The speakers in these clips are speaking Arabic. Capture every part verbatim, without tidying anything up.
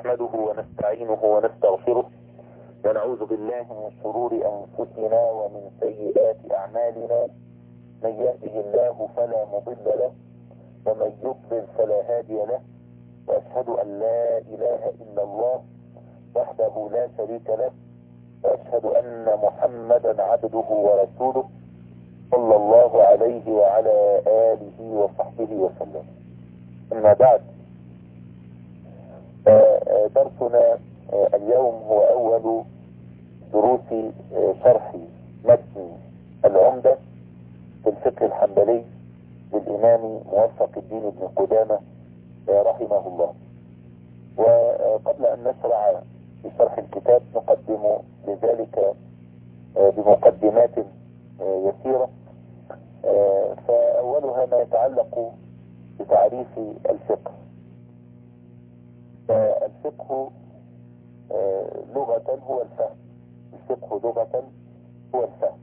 نحمده ونستعينه ونستغفره ونعوذ بالله من شرور أنفسنا ومن سيئات أعمالنا. من يهده الله فلا مضل له ومن يضلل فلا هادي له، وأشهد أن لا إله إلا الله وحده لا شريك له، وأشهد أن محمدا عبده ورسوله صلى الله عليه وعلى آله وصحبه وسلم. أما بعد، درسنا اليوم هو أول دروس شرح متن العمدة في الفقه الحنبلي للإمام موفق الدين بن قدامة رحمه الله. وقبل أن نشرع في شرح الكتاب نقدم لذلك بمقدمات يسيرة. فأولها ما يتعلق بتعريف الفقه. الفقه لغة هو الفهم. الفقه لغة هو الفهم،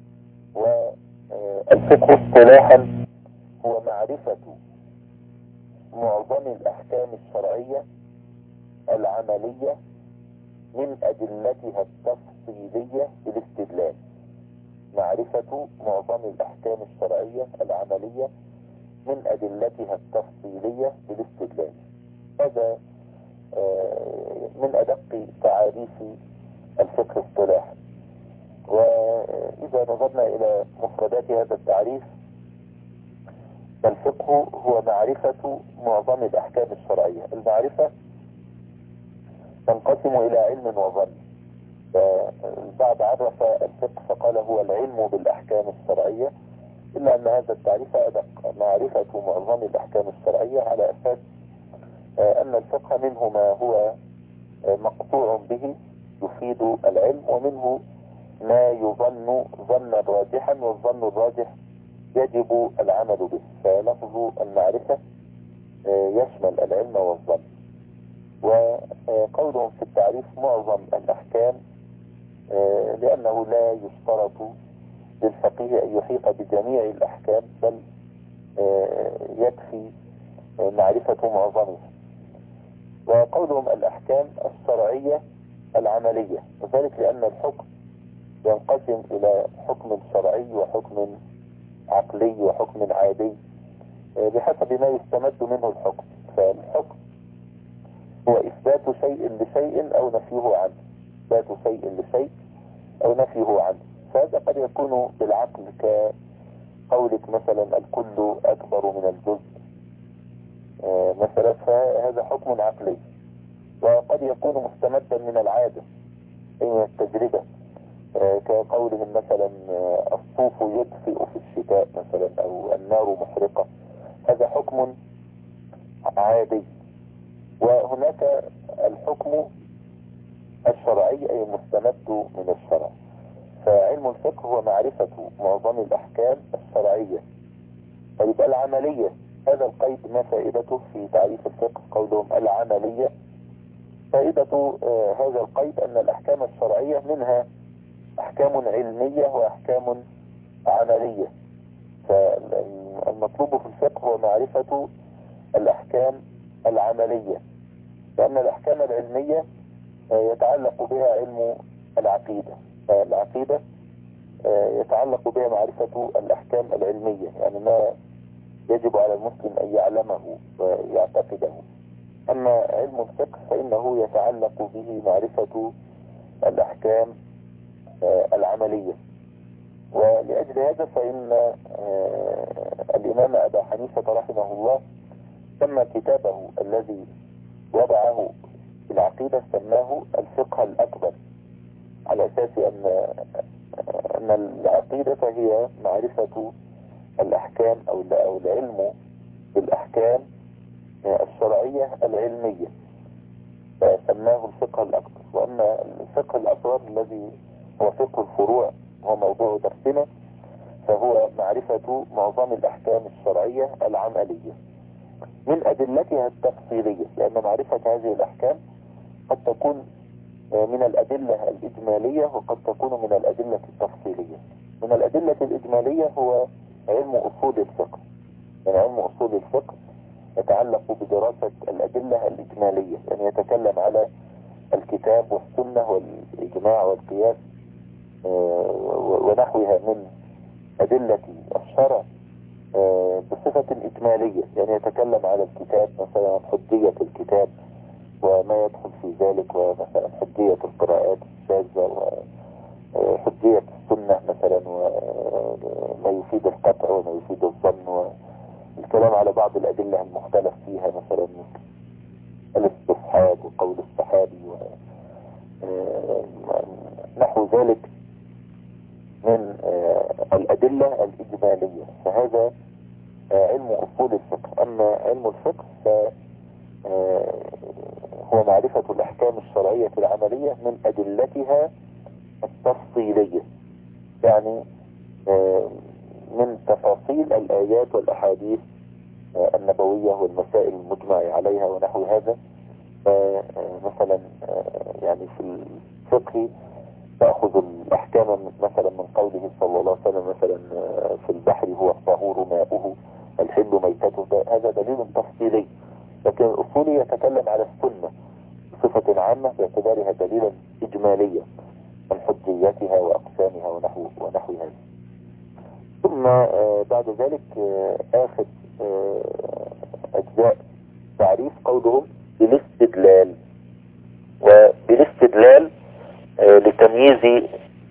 والفقه اصطلاحا هو معرفة معظم الأحكام الشرعية العملية من أدلتها التفصيلية بالاستدلال. معرفة معظم الأحكام الشرعية العملية من أدلتها التفصيلية بالاستدلال. هذا من أدق تعاريف الفقه اصطلاحا. وإذا نظرنا إلى مفردات هذا التعريف، فالفقه هو معرفة معظم الأحكام الشرعية. المعرفة تنقسم إلى علم وظن. فالبعض عرف الفقه فقال هو العلم بالأحكام الشرعية، إلا أن هذا التعريف أدق. معرفة معظم الأحكام الشرعية على أساس أن الفقه منه ما هو مقطوع به يفيد العلم، ومنه ما يظن ظنا راجحا، والظن الراجح يجب العمل به. فلفظ المعرفة يشمل العلم والظن. وقولهم في التعريف معظم الأحكام لأنه لا يشترط للفقيه أن يحيط بجميع الأحكام، بل يكفي معرفة معظمها. وقولهم الأحكام الشرعية العملية، وذلك لأن الحكم ينقسم إلى حكم شرعي وحكم عقلي وحكم عادي بحسب ما يستمد منه الحكم. فالحكم هو إثبات شيء لشيء أو نفيه عنه، إثبات شيء لشيء أو نفيه عنه. فهذا قد يكون بالعقل، كقولك مثلا الكل أكبر من الجزء مثلا، فهذا حكم عقلي. وقد يكون مستمدا من العادة أي من التجربة، كقولهم مثلا الصوف يدفئ في الشتاء مثلا، أو النار محرقة. هذا حكم عادي. وهناك الحكم الشرعي أي المستمد من الشرع. فعلم الفقه هو معرفة معظم الأحكام الشرعية. طيب العملية، هذا القيد ما فائدته في تعريف الفقه؟ قولهم العملية، فائدة هذا القيد أن الأحكام الشرعية منها أحكام علمية وأحكام عملية. فالمطلوب في الفقه هو معرفة الأحكام العملية، لأن الأحكام العلمية يتعلق بها علم العقيدة. العقيدة يتعلق بها معرفة الأحكام العلمية، يعني ما يجب على المسلم أن يعلمه ويعتقده. أما علم الفقه فإنه يتعلق به معرفة الأحكام العملية. ولأجل هذا فإن الإمام أبا حنيفة رحمه الله سمى كتابه الذي وضعه في العقيدة سماه الفقه الأكبر، على أساس أن أن العقيدة هي معرفة الأحكام أو العلم بالأحكام الشرعية العلمية، فسماه الفقه الأكبر. وأما الفقه الأصغر الذي هو فقه الفروع هو موضوع درسنا، فهو معرفة معظم الأحكام الشرعية العملية من أدلتها التفصيلية، لأن معرفة هذه الأحكام قد تكون من الأدلة الإجمالية وقد تكون من الأدلة التفصيلية. من الأدلة الإجمالية هو علم أصول الفقه. من علم أصول الفقه يتعلق بدراسة الأدلة الإجمالية، يعني يتكلم على الكتاب والسنة والإجماع والقياس ونحوها من أدلة الشرع بصفة إجمالية، يعني يتكلم على الكتاب مثلا عن حجية الكتاب وما يدخل في ذلك، ومثلا حجية القراءات الشاذة وحجية السنة مثلا وما يفيد القطع وما يفيد الظن، والكلام على بعض الأدلة المختلف فيها مثلا الاستصحاب وقول الصحابي ونحو ذلك من الأدلة الإجمالية. فهذا علم أصول الفقه. أما علم الفقه فهو معرفة الأحكام الشرعية العملية من أدلتها التفصيلية، يعني من تفاصيل الآيات والأحاديث النبوية والمسائل المجمع عليها ونحو هذا. مثلا يعني في الفقه تأخذ الأحكام مثلا من قوله صلى الله عليه وسلم مثلا في البحر هو الطهور ماؤه الحل ميتته، هذا دليل تفصيلي. لكن الأصولي يتكلم على السنة بصفة عامة باعتبارها دليلا إجماليا عن حجيتها وأقسامها ونحو ونحو هذا. ثم بعد ذلك آخر أجزاء تعريف قولهم بالاستدلال، وبالاستدلال لتمييز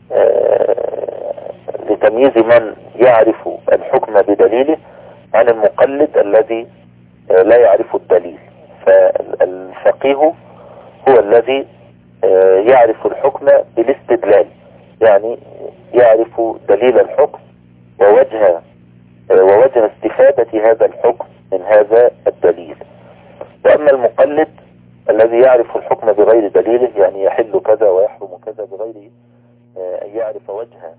لتمييز من يعرف الحكم بدليله عن المقلد الذي لا يعرف الدليل. فالفقيه هو الذي يعرف الحكم بالاستدلال، يعني يعرف دليل الحكم ووجه ووجه استفادة هذا الحكم من هذا الدليل. وأما المقلد الذي يعرف الحكم بغير دليله، يعني يحل كذا ويحرم كذا بغير أن يعرف وجه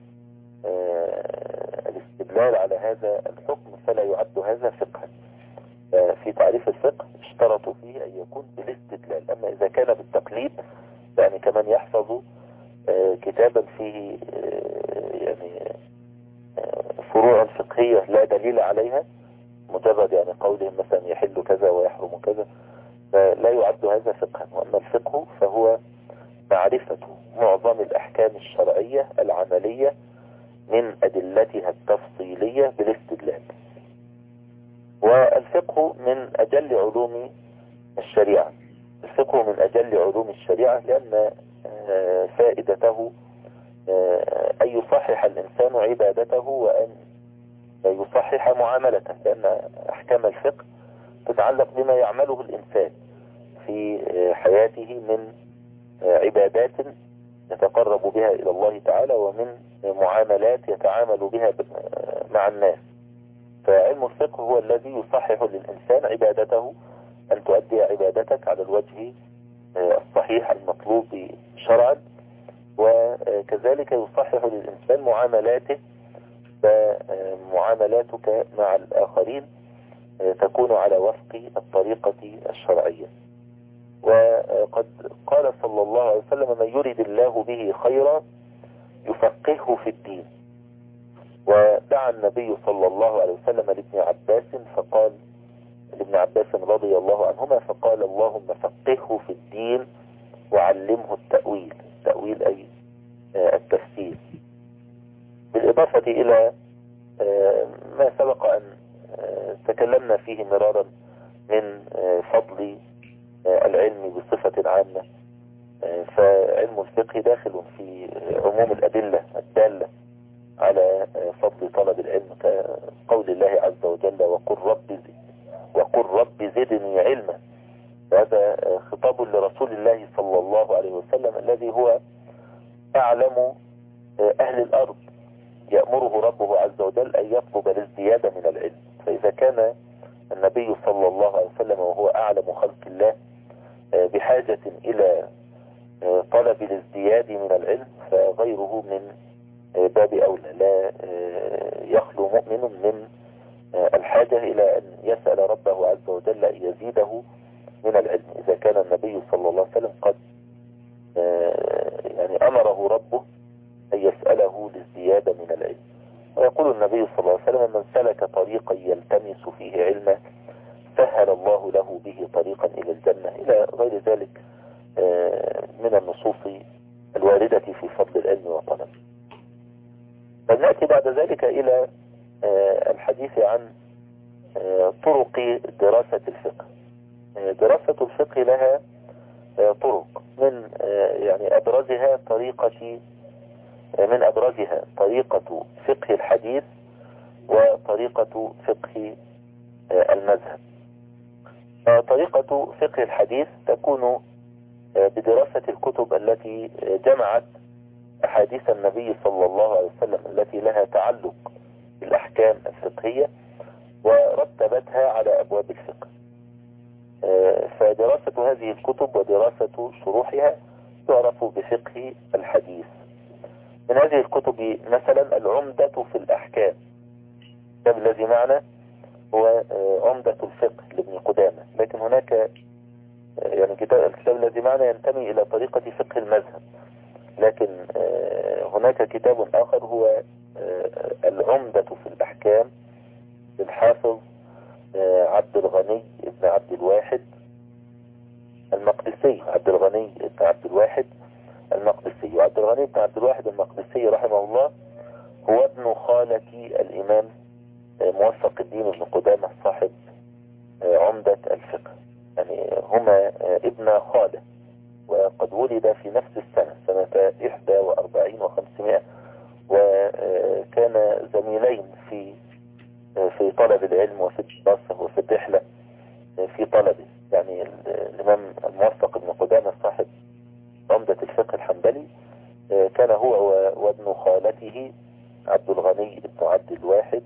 الاستدلال على هذا الحكم، فلا يعد هذا فقها. في تعريف الفقه اشترطوا فيه أن يكون بالاستدلال. أما إذا كان بالتقليد، يعني كمان يحفظ كتابا فيه يعني فروع فقهية لا دليل عليها، مجرد يعني قولهم مثلا يحل كذا ويحرم كذا، فلا يعد هذا فقها. وأما الفقه فهو معرفة معظم الأحكام الشرعية العملية من أدلتها التفصيلية بالاستدلال. والفقه من أجل علوم الشريعة. الفقه من أجل علوم الشريعة لأن فائدته أن يصحح الإنسان عبادته وأن يصحح معاملته، لأن أحكام الفقه تتعلق بما يعمله الإنسان في حياته من عبادات يتقرب بها إلى الله تعالى ومن معاملات يتعامل بها مع الناس. فعلم الفقه هو الذي يصحح للإنسان عبادته، أن تؤدي عبادتك على الوجه الصحيح المطلوب شرعا، وكذلك يصحح للإنسان معاملاته، فمعاملاتك مع الآخرين تكون على وفق الطريقة الشرعية. وقد قال صلى الله عليه وسلم: من يريد الله به خيرا يفقهه في الدين. ودعا النبي صلى الله عليه وسلم لابن عباس فقال لابن عباس رضي الله عنهما فقال: اللهم فقهه في الدين وعلمه التأويل. التأويل أي التفسير. بالإضافة إلى ما سبق أن تكلمنا فيه مرارا من فضل العلم بصفة عامة، فعلم الفقه داخل في عموم الأدلة الدالة على فضل طلب العلم، كقول الله عز وجل: وقل رب وقل رب زدني علما. هذا خطاب لرسول الله صلى الله عليه وسلم الذي هو أعلم أهل الأرض، يأمره ربه عز وجل أن يطلب الازدياد من العلم. فإذا كان النبي صلى الله عليه وسلم وهو أعلم خلق الله بحاجة إلى طلب الازدياد من العلم، فغيره من باب أولى. لا يخلو مؤمن من الحاجة إلى أن يسأل ربه عز وجل أن يزيده من العلم، إذا كان النبي صلى الله عليه وسلم قد يعني أمره ربه أن يسأله للزيادة من العلم. ويقول النبي صلى الله عليه وسلم: من سلك طريقا يلتمس فيه علما سهل ذلك من النصوص الواردة في فضل العلم وطلبه. فنأتي بعد ذلك إلى الحديث عن طرق دراسة الفقه. دراسة الفقه لها طرق، من يعني أبرزها طريقة من أبرزها طريقة فقه الحديث وطريقة فقه المذهب. طريقة فقه الحديث تكون بدراسة الكتب التي جمعت أحاديث النبي صلى الله عليه وسلم التي لها تعلق بالأحكام الفقهية ورتبتها على أبواب الفقه. فدراسة هذه الكتب ودراسة شروحها تعرف بفقه الحديث. من هذه الكتب مثلا العمدة في الأحكام، الكتاب الذي معنا هو عمدة الفقه لابن قدامة، لكن هناك يعني الكتاب الذي معنا ينتمي إلى طريقة فقه المذهب، لكن هناك كتاب آخر هو العمدة في الأحكام للحافظ عبد الغني ابن عبد الواحد المقدسي. عبد الغني ابن عبد الواحد المقدسي، وعبد الغني ابن عبد الواحد المقدسي رحمه الله هو ابن خالة الإمام موفق الدين ابن قدامة صاحب عمدة الفقه، يعني هما ابن خالة، وقد ولد في نفس السنة سنة إحدى وأربعين وخمسمائة، وكان زميلين في في طلب العلم وفي الدراسة وفي الرحلة في طلبه. يعني الإمام الموفق ابن قدامة صاحب عمدة الفقه الحنبلي كان هو وابن خالته عبد الغني ابن عبد الواحد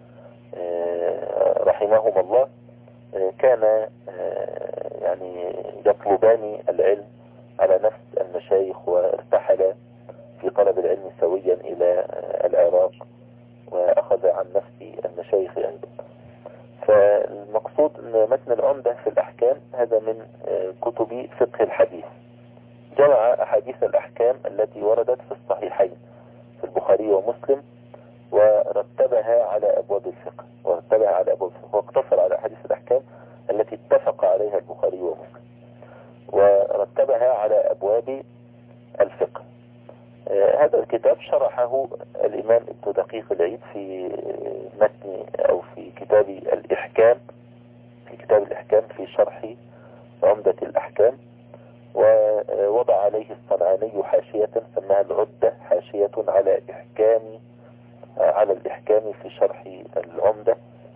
رحمهما الله كان يعني يطلبان العلم على نفس المشايخ، وارتحل في طلب العلم سويا إلى العراق وأخذ عن نفس المشايخ أيضا. فالمقصود أن متن العمدة في الأحكام هذا من كتب فقه الحديث، جمع أحاديث الأحكام التي وردت في الصحيحين في البخاري ومسلم ورتبها على أبواب الفقه ورتبها على أبواب الفقه واقتصر على أحاديث الأحكام التي اتفق عليها البخاري ومسلم ورتبها على أبواب الفقه. آه هذا الكتاب شرحه الإمام ابن دقيق العيد في متن أو في كتاب الإحكام في كتاب الإحكام في شرح عمدة الأحكام، ووضع عليه الصنعاني حاشية سماها العدة، حاشية على إحكام على الإحكام في شرح العمدة.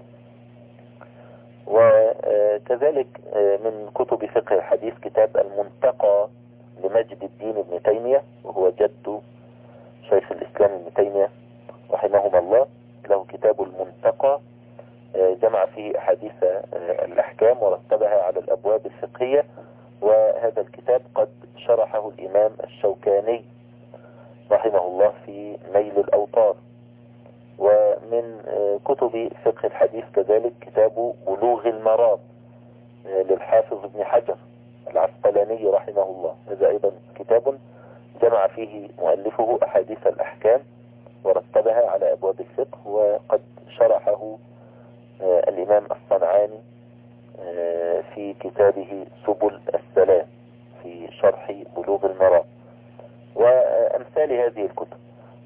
وكذلك من كتب فقه الحديث كتاب المنتقى لمجد الدين ابن تيمية، وهو جد شيخ الإسلام ابن تيمية رحمهما الله، له كتاب المنتقى جمع فيه أحاديث الأحكام ورتبها على الأبواب الفقهية. وهذا الكتاب قد شرحه الإمام الشوكاني رحمه الله في نيل الأوطار. ومن كتب فقه الحديث كذلك كتاب بلوغ المرام للحافظ ابن حجر العسقلاني رحمه الله، هذا أيضا كتاب جمع فيه مؤلفه أحاديث الأحكام ورتبها على أبواب الفقه، وقد شرحه الإمام الصنعاني في كتابه سبل السلام في شرح بلوغ المرام وأمثال هذه الكتب.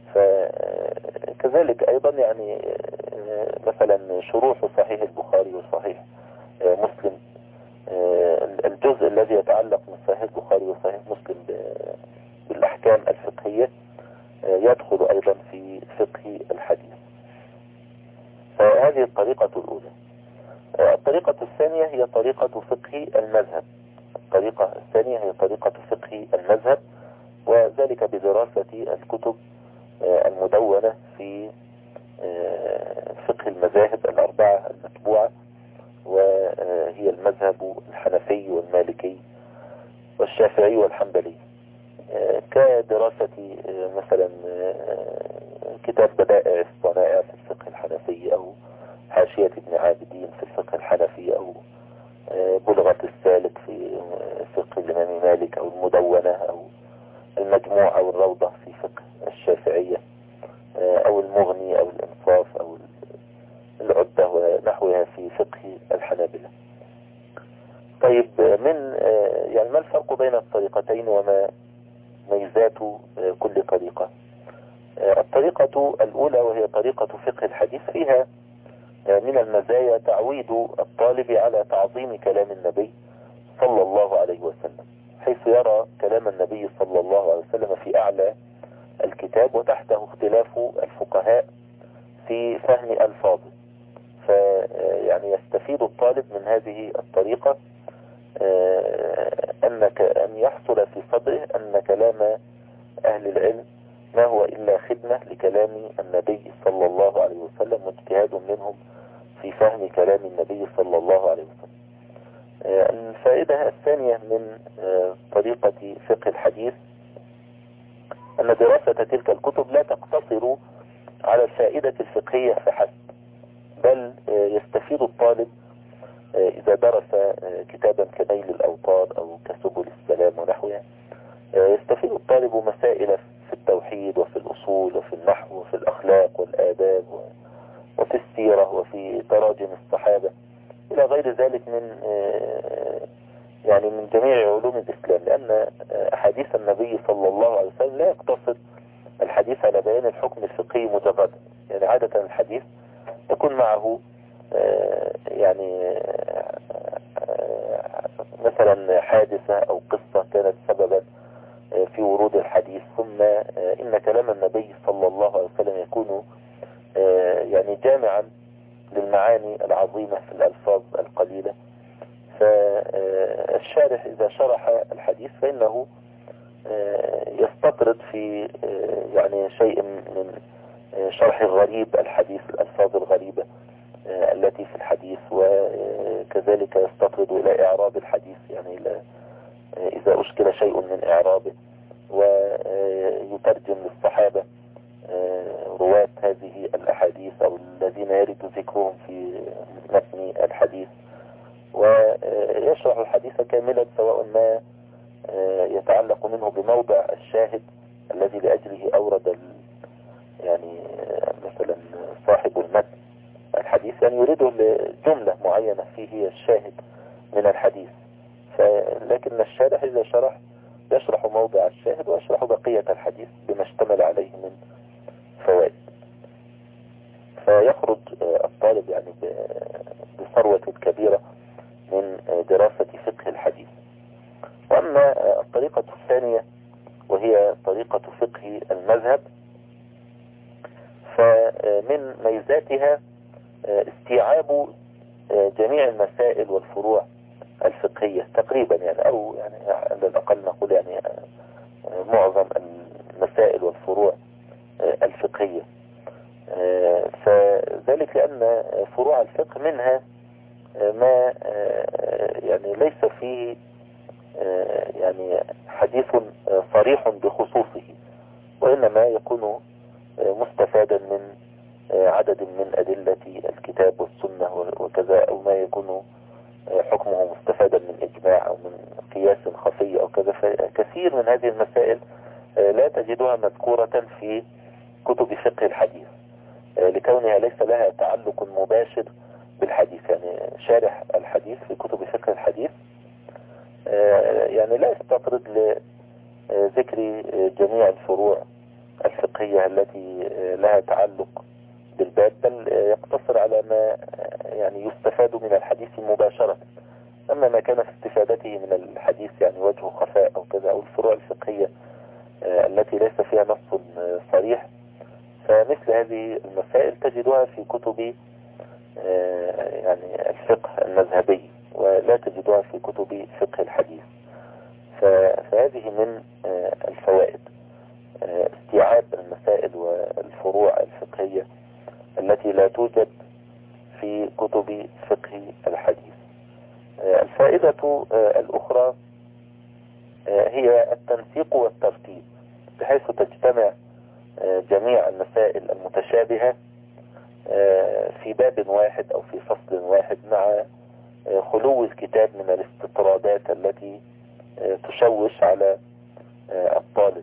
فكذلك أيضا يعني مثلا شروح صحيح البخاري وصحيح مسلم، الجزء الذي يتعلق من صحيح البخاري وصحيح مسلم بالأحكام الفقهية يدخل أيضا في فقه الحديث. فهذه الطريقة الأولى. الطريقة الثانية هي طريقة فقه المذهب. الطريقة الثانية هي طريقة فقه المذهب، وذلك بدراسة الكتب المدونة في فقه المذاهب الأربعة المتبوعة، وهي المذهب الحنفي والمالكي والشافعي والحنبلي، كدراسة مثلا كتاب بدائع الصنائع في الفقه الحنفي، أو حاشية ابن عابدين في الفقه الحنفي، أو بلغة السالك في فقه الإمام مالك، أو المدونة أو المجموع أو الروضة في فقه الشافعية، أو المغني أو الإنصاف أو العدة ونحوها في فقه الحنابلة. طيب من يعني ما الفرق الفرق بين الطريقتين وما ميزات كل طريقة. الطريقة الأولى وهي طريقة فقه الحديث فيها من المزايا تعويد الطالب على تعظيم كلام النبي صلى الله عليه وسلم، حيث يرى كلام النبي صلى الله عليه وسلم في أعلى الكتاب وتحته اختلاف الفقهاء في فهم ألفاظه. فيعني يستفيد الطالب من هذه الطريقة أنك أن يحصل في صدره أن كلام أهل العلم ما هو إلا خدمة لكلام النبي صلى الله عليه وسلم واجتهاد منهم في فهم كلام النبي صلى الله عليه وسلم. الفائدة الثانية من طريقة فقه الحديث أن دراسة تلك الكتب لا تقتصر على الفائدة الفقهية فحسب، بل يستفيد الطالب إذا درس كتابا كنيل الأوطار أو كسبل السلام ونحوها، يستفيد الطالب مسائل في التوحيد وفي الأصول وفي النحو وفي الأخلاق والآداب وفي السيرة وفي تراجم الصحابة إلى غير ذلك من يعني من جميع علوم الإسلام، لأن أحاديث النبي صلى الله عليه وسلم لا يقتصر الحديث على بيان الحكم الفقهي مجردا. يعني عادة الحديث يكون معه يعني مثلا حادثة أو قصة كانت سببا في ورود الحديث، ثم إن كلام النبي صلى الله عليه وسلم يكون يعني جامعا للمعاني العظيمة في الألفاظ القليلة. فالشارح إذا شرح الحديث فإنه يستطرد في يعني شيء من شرح غريب الحديث، الألفاظ الغريبة التي في الحديث، وكذلك يستطرد إلى إعراب الحديث، يعني إذا أشكل شيء من إعرابه، ويترجم للصحابة رواة هذه الأحاديث أو الذين يرد ذكرهم في متن الحديث، ويشرح الحديث كاملا سواء ما يتعلق منه بموضع الشاهد الذي لأجله أورد يعني مثلا صاحب المتن الحديث، يعني يريده لجملة معينة فيه هي الشاهد من الحديث، لكن الشارح إذا شرح يشرح موضع الشاهد ويشرح بقية الحديث بما اشتمل عليه من فوائد، فيخرج الطالب يعني بثروة كبيرة من دراسة فقه الحديث. وأما الطريقة الثانية وهي طريقة فقه المذهب، فمن ميزاتها استيعاب جميع المسائل والفروع الفقهية تقريبا، يعني أو يعني على الأقل نقول يعني معظم المسائل والفروع الفقهية. فذلك لأن فروع الفقه منها ما يعني ليس فيه يعني حديث صريح بخصوصه، وإنما يكون مستفادا من عدد من أدلة الكتاب والسنة وكذا، أو ما يكون حكمه مستفادا من إجماع أو من قياس خفي أو كذا. فكثير من هذه المسائل لا تجدها مذكورة في كتب فقه الحديث لكونها ليس لها تعلق مباشر بالحديث. يعني شارح الحديث في كتب فقه الحديث يعني لا يستطرد لذكر جميع الفروع الفقهية التي لها تعلق بالباب، بل يقتصر على ما يعني يستفاد من الحديث مباشرة. أما ما كان في استفادته من الحديث يعني وجه خفاء أو كذا، أو الفروع الفقهية التي ليس فيها نص صريح، فمثل هذه المسائل تجدها في كتب يعني الفقه المذهبي ولا تجدها في كتب فقه الحديث. فهذه من الفوائد استيعاب المسائل والفروع الفقهية التي لا توجد في كتب فقه الحديث. الفائدة الأخرى هي التنسيق والترتيب، بحيث تجتمع جميع المسائل المتشابهة في باب واحد أو في فصل واحد، مع خلو الكتاب من الاستطرادات التي تشوش على الطالب.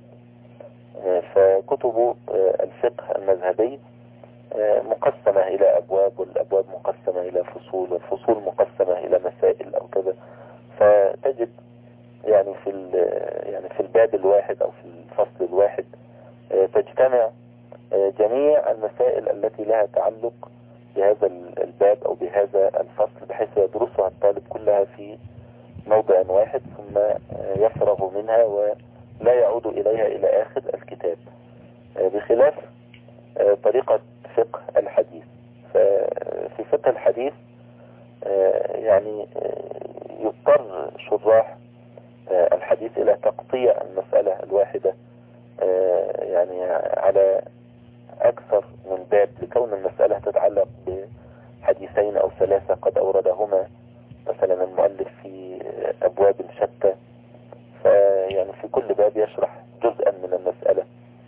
فكتب الفقه المذهبي مقسمة إلى أبواب، والأبواب مقسمة إلى فصول، والفصول مقسمة إلى مسائل أو كذا، فتجد يعني في يعني في الباب الواحد أو في الفصل الواحد تجتمع جميع المسائل التي لها تعلق بهذا الباب أو بهذا الفصل، بحيث يدرسها الطالب كلها في موضع واحد ثم يفرغ منها ولا يعود إليها إلى آخر الكتاب، بخلاف طريقة فقه الحديث. ففي فقه الحديث يعني يضطر شراح الحديث إلى تقطيع المسألة الواحدة يعني على أكثر من باب، لكون المسألة تتعلق بحديثين أو ثلاثة قد أوردهما مثلا المؤلف في أبواب شتى، فيعني في كل باب يشرح جزءا من المسألة.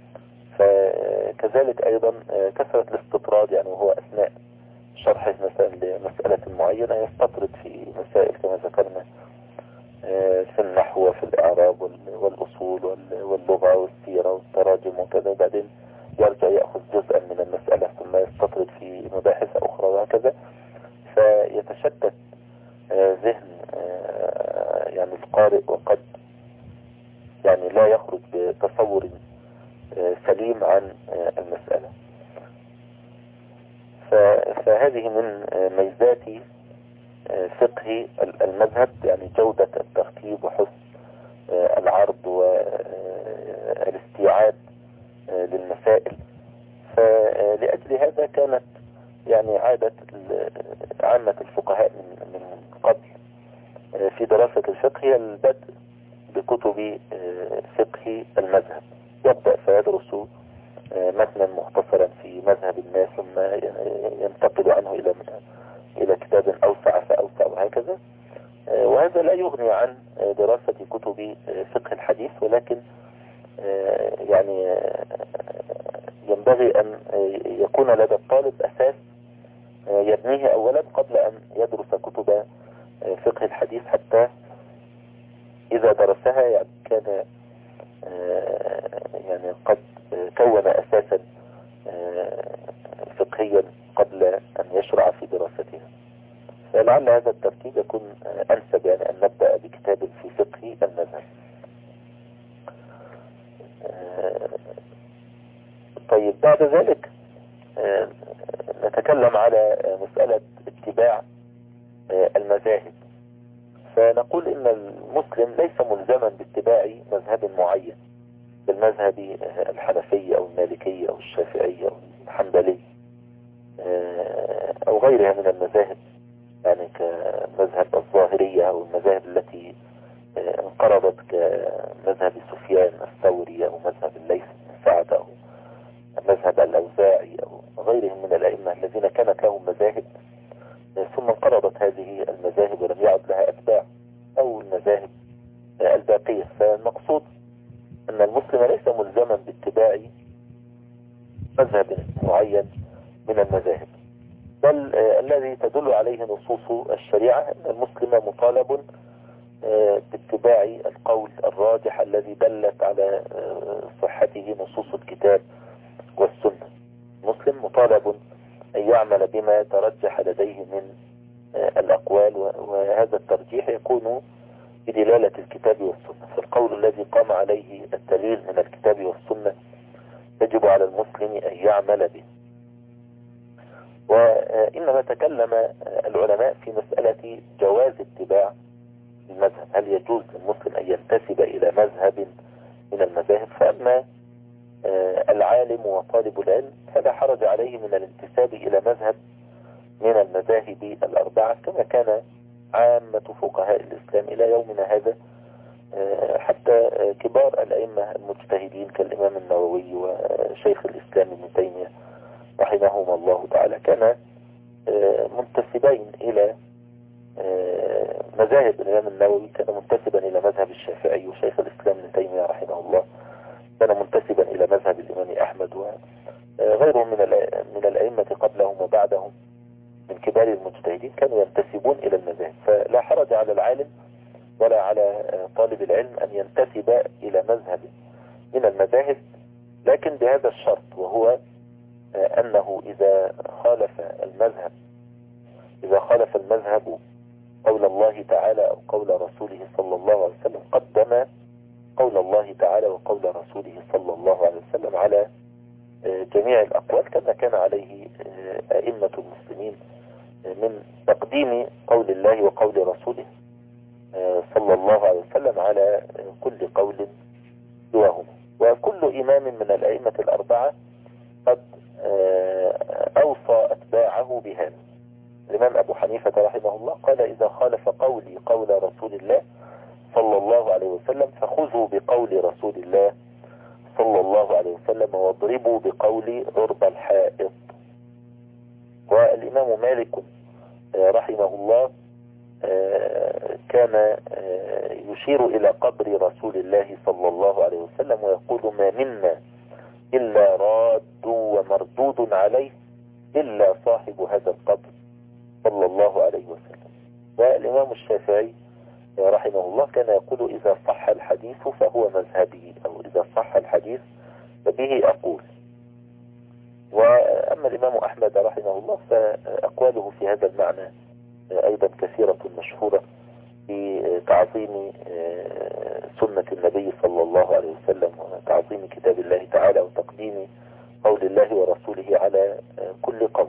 فكذلك أيضا كثرة الاستطراد، يعني وهو أثناء شرحه مثلا لمسألة معينة يستطرد في مسائل كما ذكرنا في النحو وفي الإعراب والأصول واللغة والسيرة والتراجم وكذا، بعدين يرجع يأخذ جزءا من المسألة ثم يستطرد في مباحث أخرى وهكذا، فيتشتت ذهن يعني القارئ، وقد يعني لا يخرج بتصور سليم عن المسألة. فهذه من ميزات فقه المذهب، يعني جودة الترتيب وحسن العرض والاستيعاب للمسائل. فلأجل هذا كانت يعني عادة عامة الفقهاء من قبل في دراسة الفقه هي البدء بكتب فقه المذهب، يبدأ فيدرس متنا مختصرا في مذهب الناس ثم ينتقل عنه إلى إلى كتاب أوسع فأوسع وهكذا. وهذا لا يغني عن دراسة كتب فقه الحديث، ولكن يعني ينبغي أن يكون لدى الطالب أساس يبنيه أولا قبل أن يدرس كتب فقه الحديث، حتى إذا درسها يعني كان يعني قد كون أساسا فقهيا قبل أن يشرع في دراستها. فلعل هذا الترتيب يكون أنسب، يعني أن نبدأ بكتاب في فقه المذهب. طيب بعد ذلك نتكلم على مسألة اتباع المذاهب. فنقول إن المسلم ليس ملزما باتباع مذهب معين، بالمذهب الحنفي أو المالكي أو الشافعي أو الحنبلي أو غيرها من المذاهب، يعني كمذهب الظاهرية أو المذاهب التي انقرضت كمذهب سفيان الثوري أو مذهب الليث بن سعد أو مذهب الأوزاعي أو غيرهم من الأئمة الذين كانت لهم مذاهب ثم انقرضت هذه المذاهب ولم يعد لها أتباع، أو المذاهب الباقية. فالمقصود أن المسلم ليس ملزما باتباع مذهب معين من المذاهب، بل الذي تدل عليه نصوص الشريعة أن المسلم مطالب باتباع القول الراجح الذي دلت على صحته نصوص الكتاب والسنة. المسلم مطالب أن يعمل بما ترجح لديه من الأقوال، وهذا الترجيح يكون بدلالة الكتاب والسنة. فالقول الذي قام عليه الدليل من الكتاب والسنة يجب على المسلم أن يعمل به. وإنما تكلم العلماء في مسألة جواز اتباع المذهب، هل يجوز للمسلم أن ينتسب إلى مذهب من المذاهب؟ فأما العالم وطالب العلم فلا حرج عليه من الانتساب إلى مذهب من المذاهب الأربعة، كما كان عامة فقهاء الإسلام إلى يومنا هذا، حتى كبار الأئمة المجتهدين كالإمام النووي وشيخ الإسلام ابن تيمية رحمهما الله تعالى كان منتسبين إلى مذاهب. الإمام النووي كان منتسبا إلى مذهب الشافعي، وشيخ الإسلام ابن تيمية رحمه الله كان منتسبا إلى مذهب الإمام أحمد، وغيرهم من من الأئمة قبلهم وبعدهم من كبار المجتهدين كانوا ينتسبون إلى المذاهب. فلا حرج على العالم ولا على طالب العلم أن ينتسب إلى مذهب من المذاهب، لكن بهذا الشرط، وهو أنه إذا خالف المذهب إذا خالف المذهب قول الله تعالى أو قول رسوله صلى الله عليه وسلم قدم قول الله تعالى وقول رسوله صلى الله عليه وسلم على جميع الأقوال، كما كان عليه أئمة المسلمين من تقديم قول الله وقول رسوله صلى الله عليه وسلم على كل قول سواهما. وكل إمام من الأئمة الأربعة قد أوصى أتباعه بهذا. الإمام أبو حنيفة رحمه الله قال إذا خالف قولي قول رسول الله صلى الله عليه وسلم فخذوا بقول رسول الله صلى الله عليه وسلم واضربوا بقول عرب الحائط. والإمام مالك رحمه الله كان يشير إلى قبر رسول الله صلى الله عليه وسلم ويقول ما منا إلا راد ومردود عليه إلا صاحب هذا القبر صلى الله عليه وسلم. والإمام الشافعي رحمه الله كان يقول إذا صح الحديث فهو مذهبي، أو إذا صح الحديث فبه أقول. وأما الإمام أحمد رحمه الله فأقواله في هذا المعنى أيضا كثيرة مشهورة في تعظيم سنة النبي صلى الله عليه وسلم وتعظيم كتاب الله تعالى وتقديم قول الله ورسوله على كل قول.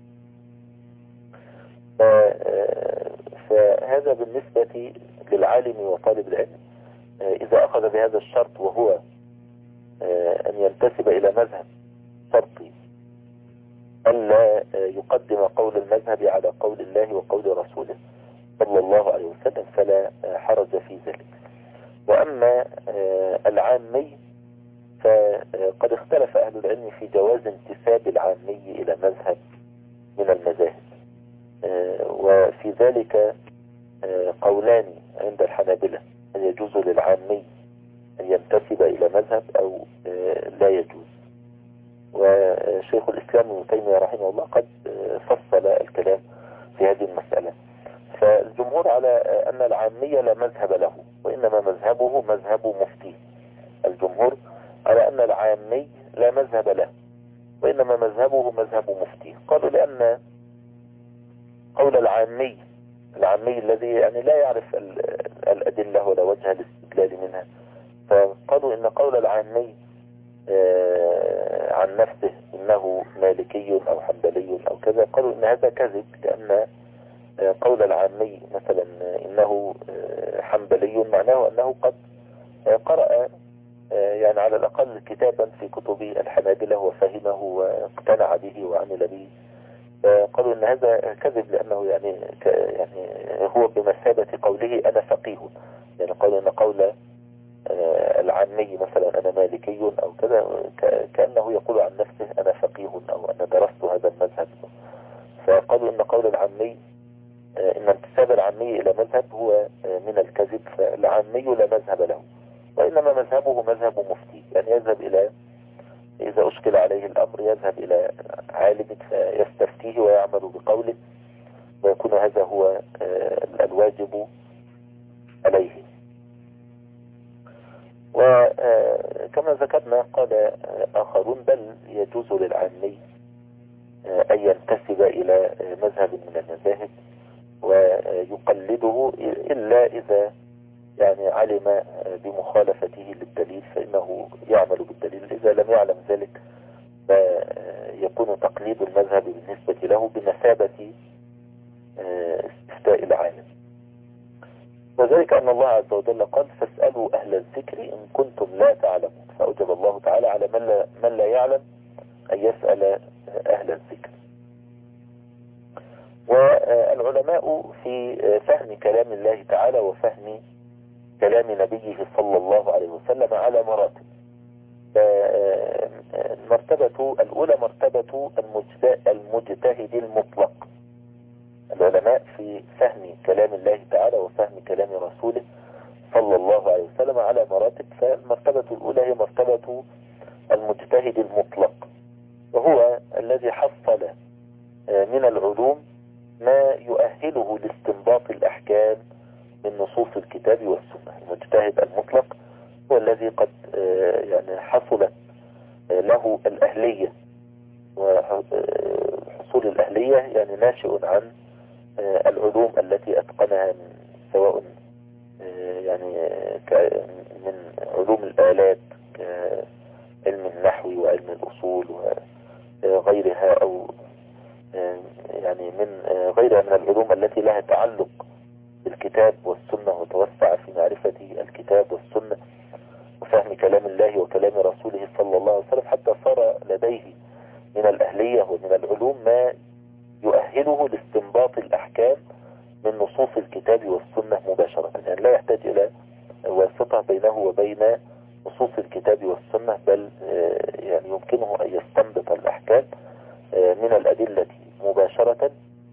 فهذا بالنسبة للعالم وطالب العلم إذا أخذ بهذا الشرط، وهو أن ينتسب إلى مذهب شرطي ألا يقدم قول المذهب على قول الله وقول رسوله صلى الله عليه وسلم، فلا حرج في ذلك. وأما العامي فقد اختلف أهل العلم في جواز انتساب العامي إلى مذهب من المذاهب، وفي ذلك قولان عند الحنابلة: هل يجوز للعامي أن ينتسب إلى مذهب أو لا يجوز. وشيخ الإسلام ابن تيمية رحمه الله قد فصل الكلام في هذه المسألة. فالجمهور على أن العامي لا مذهب له، وإنما مذهبه مذهب مفتي. الجمهور على أن العامي لا مذهب له، وإنما مذهبه مذهب مفتي. قالوا لأن قول العامي العامي الذي يعني لا يعرف الأدلة ولا وجه الاستدلال منها، فقالوا إن قول العامي عن نفسه إنه مالكي أو حنبلي أو كذا، قالوا إن هذا كذب، لأن قول العامي مثلا إنه حنبلي معناه أنه قد قرأ يعني على الأقل كتابا في كتب الحنابلة وفهمه واقتنع به وعمل به. قالوا إن هذا كذب، لأنه يعني يعني هو بمثابة قوله أنا فقيه. يعني قالوا إن قول العامي مثلا أنا مالكي أو كذا كأنه يقول عن نفسه أنا فقيه أو أنا درست هذا المذهب. فقالوا إن قول العامي إن انتساب العامي إلى مذهب هو من الكذب، فالعامي لا مذهب له، وإنما مذهبه مذهب مفتي، يعني يذهب إلى إذا أشكل عليه الأمر يذهب إلى عالم فيستفتيه ويعمل بقوله، ويكون هذا هو الواجب عليه. وكما ذكرنا قال آخرون بل يجوز للعامي أن ينتسب إلى مذهب من المذاهب ويقلده، إلا إذا يعني علم بمخالفته للدليل فإنه يعمل بالدليل. إذا لم يعلم ذلك فيكون تقليد المذهب بالنسبة له بمثابة استفتاء العالم. وذلك أن الله عز وجل قال فاسألوا أهل الذكر إن كنتم لا تعلمون، فأوجب الله تعالى على من لا, من لا يعلم أن يسأل أهل الذكر. والعلماء في فهم كلام الله تعالى وفهم كلام نبيه صلى الله عليه وسلم على مراتب. المرتبة الأولى مرتبة المجتهد المطلق. العلماء في فهم كلام الله تعالى وفهم كلام رسوله صلى الله عليه وسلم على مراتب. فالمرتبة الأولى هي مرتبة المجتهد المطلق، وهو الذي حصل من العلوم ما يؤهله لاستنباط الأحكام من نصوص الكتاب والسنة. المجتهد المطلق هو الذي قد يعني حصلت له الأهلية، وحصول الأهلية يعني ناشئ عن العلوم التي أتقنها من سواء يعني من علوم الآلات كعلم النحو وعلم الأصول وغيرها، أو يعني من غيرها من العلوم التي لها تعلق بالكتاب والسنة، وتوسع في معرفة الكتاب والسنة وفهم كلام الله وكلام رسوله صلى الله عليه وسلم، حتى صار لديه من الأهلية ومن العلوم ما يؤهله لاستنباط الأحكام من نصوص الكتاب والسنة مباشرة، يعني لا يحتاج إلى واسطة بينه وبين نصوص الكتاب والسنة، بل يعني يمكنه أن يستنبط الأحكام من الأدلة مباشرة،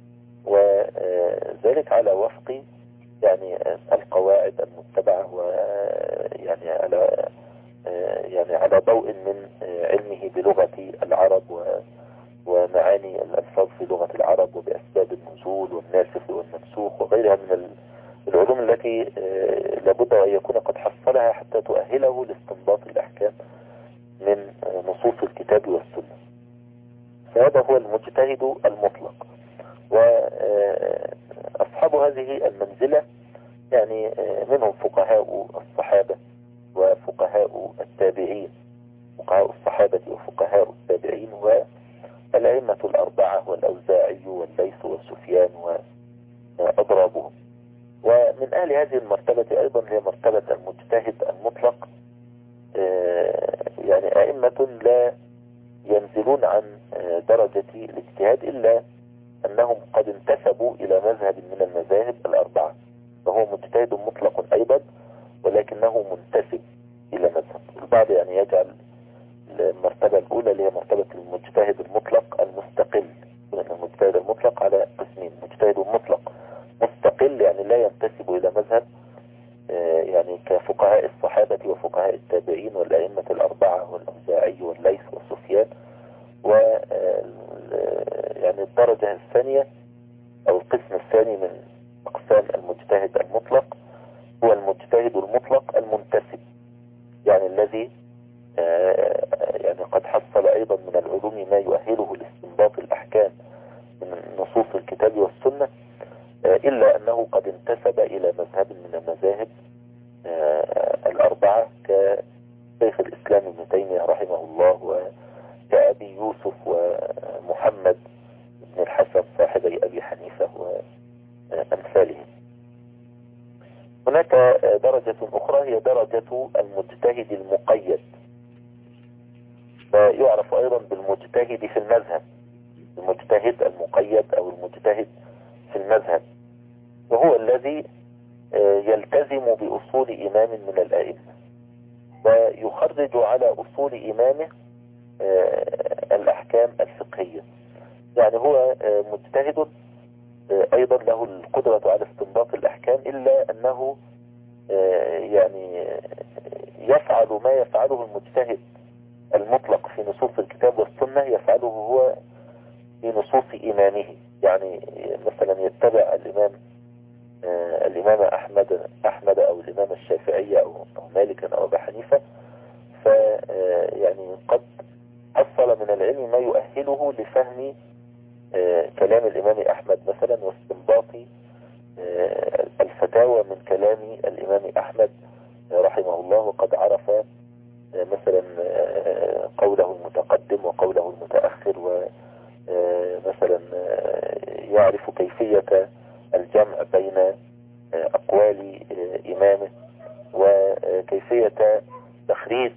وذلك على وفق يعني القواعد المتبعة، ويعني على يعني على ضوء من علمه بلغة العرب ومعاني الألفاظ في لغة العرب وبأسباب النزول والناسخ والمنسوخ وغيرها من العلوم التي لابد أن يكون قد حصلها حتى تؤهله لاستنباط الأحكام من نصوص الكتاب والسنة. فهذا هو المجتهد المطلق. وأصحاب هذه المنزلة يعني منهم فقهاء الصحابة وفقهاء التابعين، فقهاء الصحابة وفقهاء التابعين والأئمة الأربعة والأوزاعي والليث والسفيان وأضرابهم. ومن أهل هذه المرتبة أيضا هي مرتبة المجتهد المطلق، يعني أئمة لا ينزلون عن درجة الاجتهاد إلا أنهم قد انتسبوا إلى مذهب من المذاهب الأربعة، فهو مجتهد مطلق أيضا ولكنه منتسب إلى مذهب. البعض يعني يجعل المرتبة الأولى اللي هي مرتبة المجتهد المطلق المستقل، لأن المجتهد المطلق على قسمين: مجتهد مطلق مستقل يعني لا ينتسب إلى مذهب، يعني كفقهاء الصحابة وفقهاء التابعين والأئمة الأربعة والأوزاعي والليث والسفيان. و يعني الدرجة الثانية أو القسم الثاني من أقسام المجتهد المطلق هو المجتهد المطلق المنتسب، يعني الذي يعني قد حصل أيضا من العلوم ما يؤهله لاستنباط الأحكام من نصوص الكتاب والسنة، إلا أنه قد انتسب إلى مذهب من المذاهب الأربعة كشيخ الإسلام ابن تيمية رحمه الله، وكأبي يوسف ومحمد بن الحسن صاحبي أبي حنيفة وأمثالهم. هناك درجة أخرى هي درجة المجتهد المقيد، ويعرف أيضا بالمجتهد في المذهب، المجتهد المقيد أو المجتهد في المذهب، وهو الذي يلتزم بأصول إمام من الأئمة ويخرج على أصول إمامه الأحكام الفقهية. يعني هو مجتهد أيضا له القدرة على استنباط الأحكام، إلا أنه يعني يفعل ما يفعله المجتهد المطلق في نصوص الكتاب والسنة يفعله هو في نصوص إمامه. يعني مثلا يتبع الإمام الإمام أحمد أحمد أو الإمام الشافعي أو مالك أو أبي حنيفة، فيعني قد حصل من العلم ما يؤهله لفهم كلام الإمام أحمد مثلا واستنباط الفتاوى من كلام الإمام أحمد رحمه الله، وقد عرف مثلا قوله المتقدم وقوله المتأخر، ومثلا يعرف كيفية الجمع بين أقوال إمامه وكيفية تخريج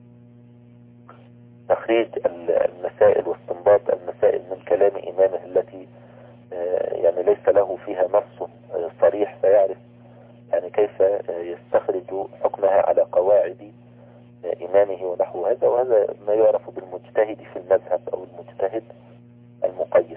تخريج المسائل واستنباط المسائل من كلام إمامه التي يعني ليس له فيها نص صريح، فيعرف يعني كيف يستخرج حكمها على قواعد إمامه ونحو هذا. وهذا ما يعرف بالمجتهد في المذهب أو المجتهد المقيد.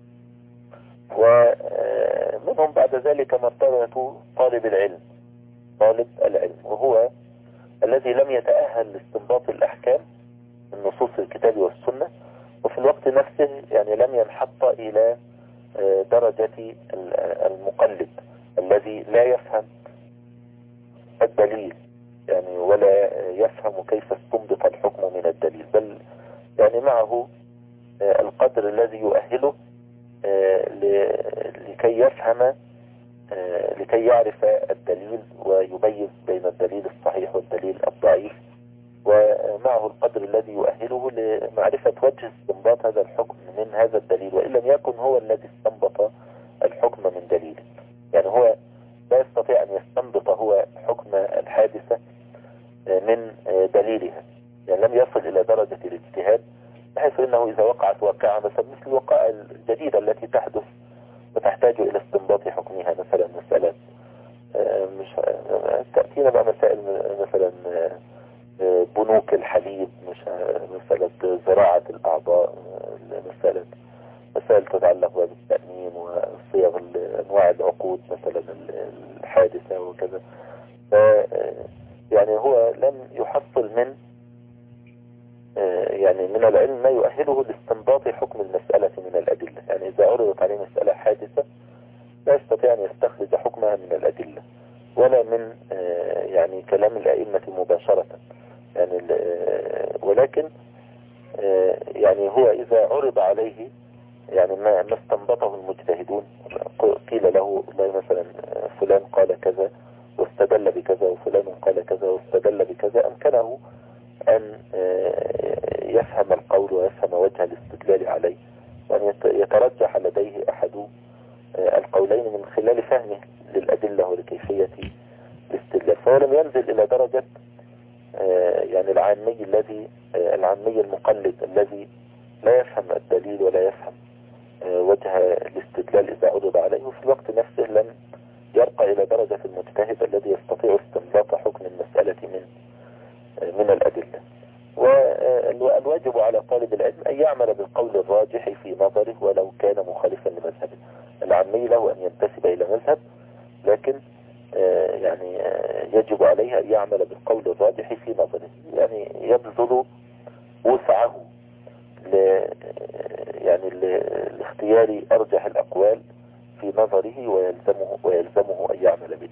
ومنهم بعد ذلك مرتبة طالب العلم، طالب العلم وهو الذي لم يتأهل لاستنباط الأحكام من نصوص الكتاب والسنة، وفي الوقت نفسه يعني لم ينحط إلى درجة المقلد الذي لا يفهم الدليل يعني ولا يفهم كيف استنبط الحكم من الدليل، بل يعني معه القدر الذي يؤهله لكي يفهم لكي يعرف الدليل ويميز بين الدليل الصحيح والدليل الضعيف، ومعه القدر الذي يؤهله لمعرفة وجه استنباط هذا الحكم من هذا الدليل، وإن لم يكن هو الذي استنبط الحكم من دليله. يعني هو لا يستطيع أن يستنبط هو حكم الحادثة من دليلها، يعني لم يصل إلى درجة الاجتهاد بحيث أنه إذا وقعت واقعة مثلا مثل الوقائع الجديدة التي تحدث وتحتاج إلى استنباط حكمها، مثلا مسألة مش تأتينا بقى مسائل مثلا بنوك الحليب، مش مسألة زراعة الأعضاء، مسألة مسائل تتعلق بالتأمين وصيغ أنواع العقود مثلا الحادثة وكذا. يعني هو لم يحصل من يعني من العلم ما يؤهله لاستنباط حكم المسألة من الأدلة. يعني إذا عرضت عليه مسألة حادثة لا يستطيع أن يستخرج حكمها من الأدلة ولا من يعني كلام الأئمة مباشرة، يعني ولكن يعني هو إذا عرض عليه يعني ما ما استنبطه المجتهدون، قيل له والله مثلا فلان قال كذا واستدل بكذا وفلان قال كذا واستدل بكذا، أمكنه أن يفهم القول ويفهم وجه الاستدلال عليه، وأن يترجح لديه أحد القولين من خلال فهمه للأدلة ولكيفية الاستدلال. فهو لم ينزل إلى درجة يعني العامي الذي العامي المقلد الذي لا يفهم الدليل ولا يفهم وجه الاستدلال إذا عرض عليه، وفي الوقت نفسه لم يرقى إلى درجة المجتهد الذي يستطيع استنباط حكم المسألة من من الأدلة. والواجب على طالب العلم أن يعمل بالقول الراجح في نظره ولو كان مخالفا لمذهبه. العامي له أن ينتسب إلى مذهب، لكن يعني يجب عليه أن يعمل بالقول الراجح في نظره، يعني يبذل وسعه ل يعني لاختيار أرجح الأقوال في نظره ويلزمه ويلزمه أن يعمل به.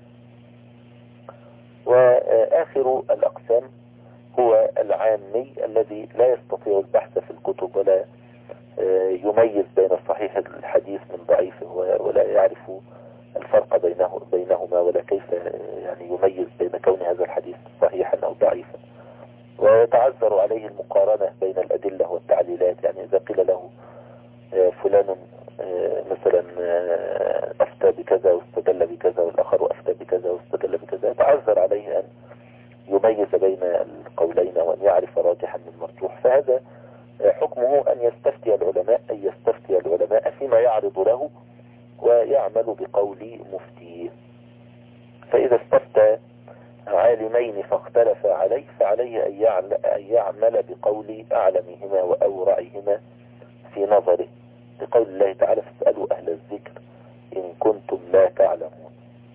وآخر الأقسام هو العامي الذي لا يستطيع البحث في الكتب ولا يميز بين صحيح الحديث من ضعيفه ولا يعرف الفرق بينه بينهما ولا كيف يعني يميز بين كون هذا الحديث صحيحا أو ضعيفا، ويتعذر عليه المقارنة بين الأدلة والتعليلات. يعني إذا قيل له فلان مثلا أفتى بكذا واستدل بكذا والآخر أفتى بكذا واستدل بكذا، يتعذر عليه أن يميز بين القولين وأن يعرف راجحا من مرجوح. فهذا حكمه أن يستفتي العلماء أن يستفتي العلماء فيما يعرض له ويعمل بقول مفتيه. فإذا استفتى عالمين فاختلفا عليه فعليه أن يعمل بقول أعلمهما وأورعهما في نظره، لقول الله تعالى فاسألوا أهل الذكر إن كنتم لا تعلمون.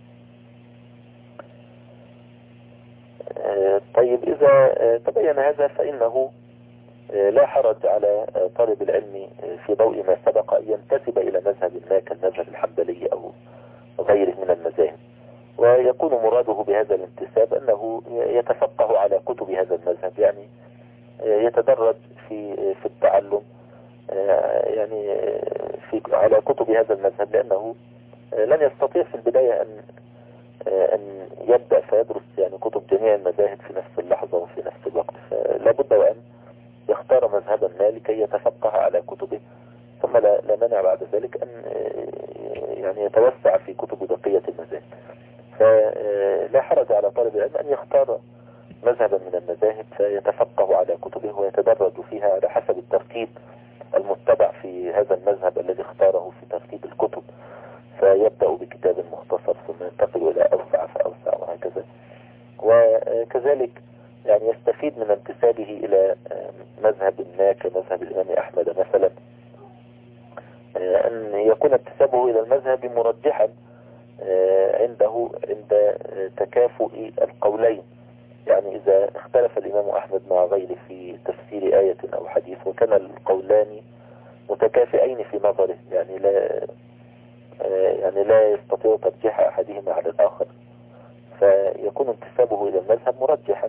طيب إذا تبين هذا فإنه لا حرج على طالب العلم في ضوء ما سبق أن ينتسب إلى مذهب ما كالمذهب الحنبلي أو غيره من المذاهب، ويكون مراده بهذا الانتساب أنه يتفقه على كتب هذا المذهب، يعني يتدرج في في التعلم يعني في على كتب هذا المذهب، لأنه لن يستطيع في البداية أن أن يبدأ فيدرس يعني كتب جميع المذاهب في نفس اللحظة وفي نفس الوقت، فلا بد وأن يختار مذهبا ما لكي يتفقه على كتبه، ثم لا, لا مانع بعد ذلك أن يعني يتوسع في كتب بقية المذاهب. فلا حرج على طالب العلم أن يختار مذهبا من المذاهب فيتفقه على كتبه ويتدرج فيها على حسب الترتيب المتبع في هذا المذهب الذي اختاره في ترتيب الكتب، فيبدأ بكتاب مختصر ثم ينتقل إلى أوسع فأوسع وهكذا. وكذلك يعني يستفيد من انتسابه إلى مذهب ما كمذهب الإمام أحمد مثلا، أن يكون انتسابه إلى المذهب مرجحا عنده عند تكافؤ القولين. يعني إذا اختلف الإمام أحمد مع غيره في تفسير آية أو حديث وكان القولان متكافئين في نظره، يعني لا يعني لا يستطيع ترجيح أحدهما على الآخر، فيكون انتسابه إلى المذهب مرجحا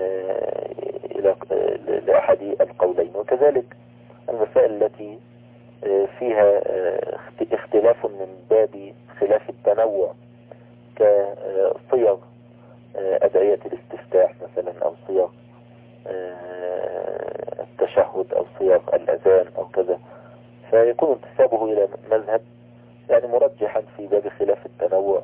إلى لأحد القولين. وكذلك المسائل التي فيها اختلاف من باب خلاف التنوع كصيغ أدعية الاستفتاح مثلا، أو صيغ التشهد، أو صيغ الأذان أو كذا، فيكون انتسابه إلى مذهب يعني مرجحا في باب خلاف التنوع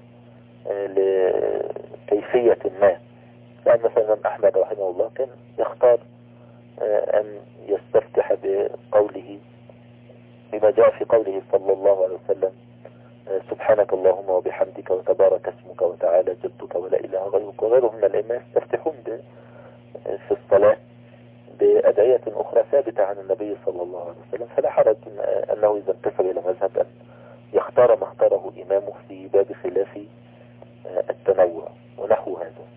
لكيفية ما. يعني مثلا أحمد رحمه الله كان يختار أن يستفتح بقوله بما جاء في قوله صلى الله عليه وسلم: سبحانك اللهم وبحمدك وتبارك اسمك وتعالى جدك ولا إله غيرك. وغيرهم من الأئمة يستفتحون في الصلاة بأدعية أخرى ثابتة عن النبي صلى الله عليه وسلم، فلا حرج أنه إذا انتسب إلى مذهب أن يختار ما اختاره إمامه في باب خلاف التنوع ونحو هذا.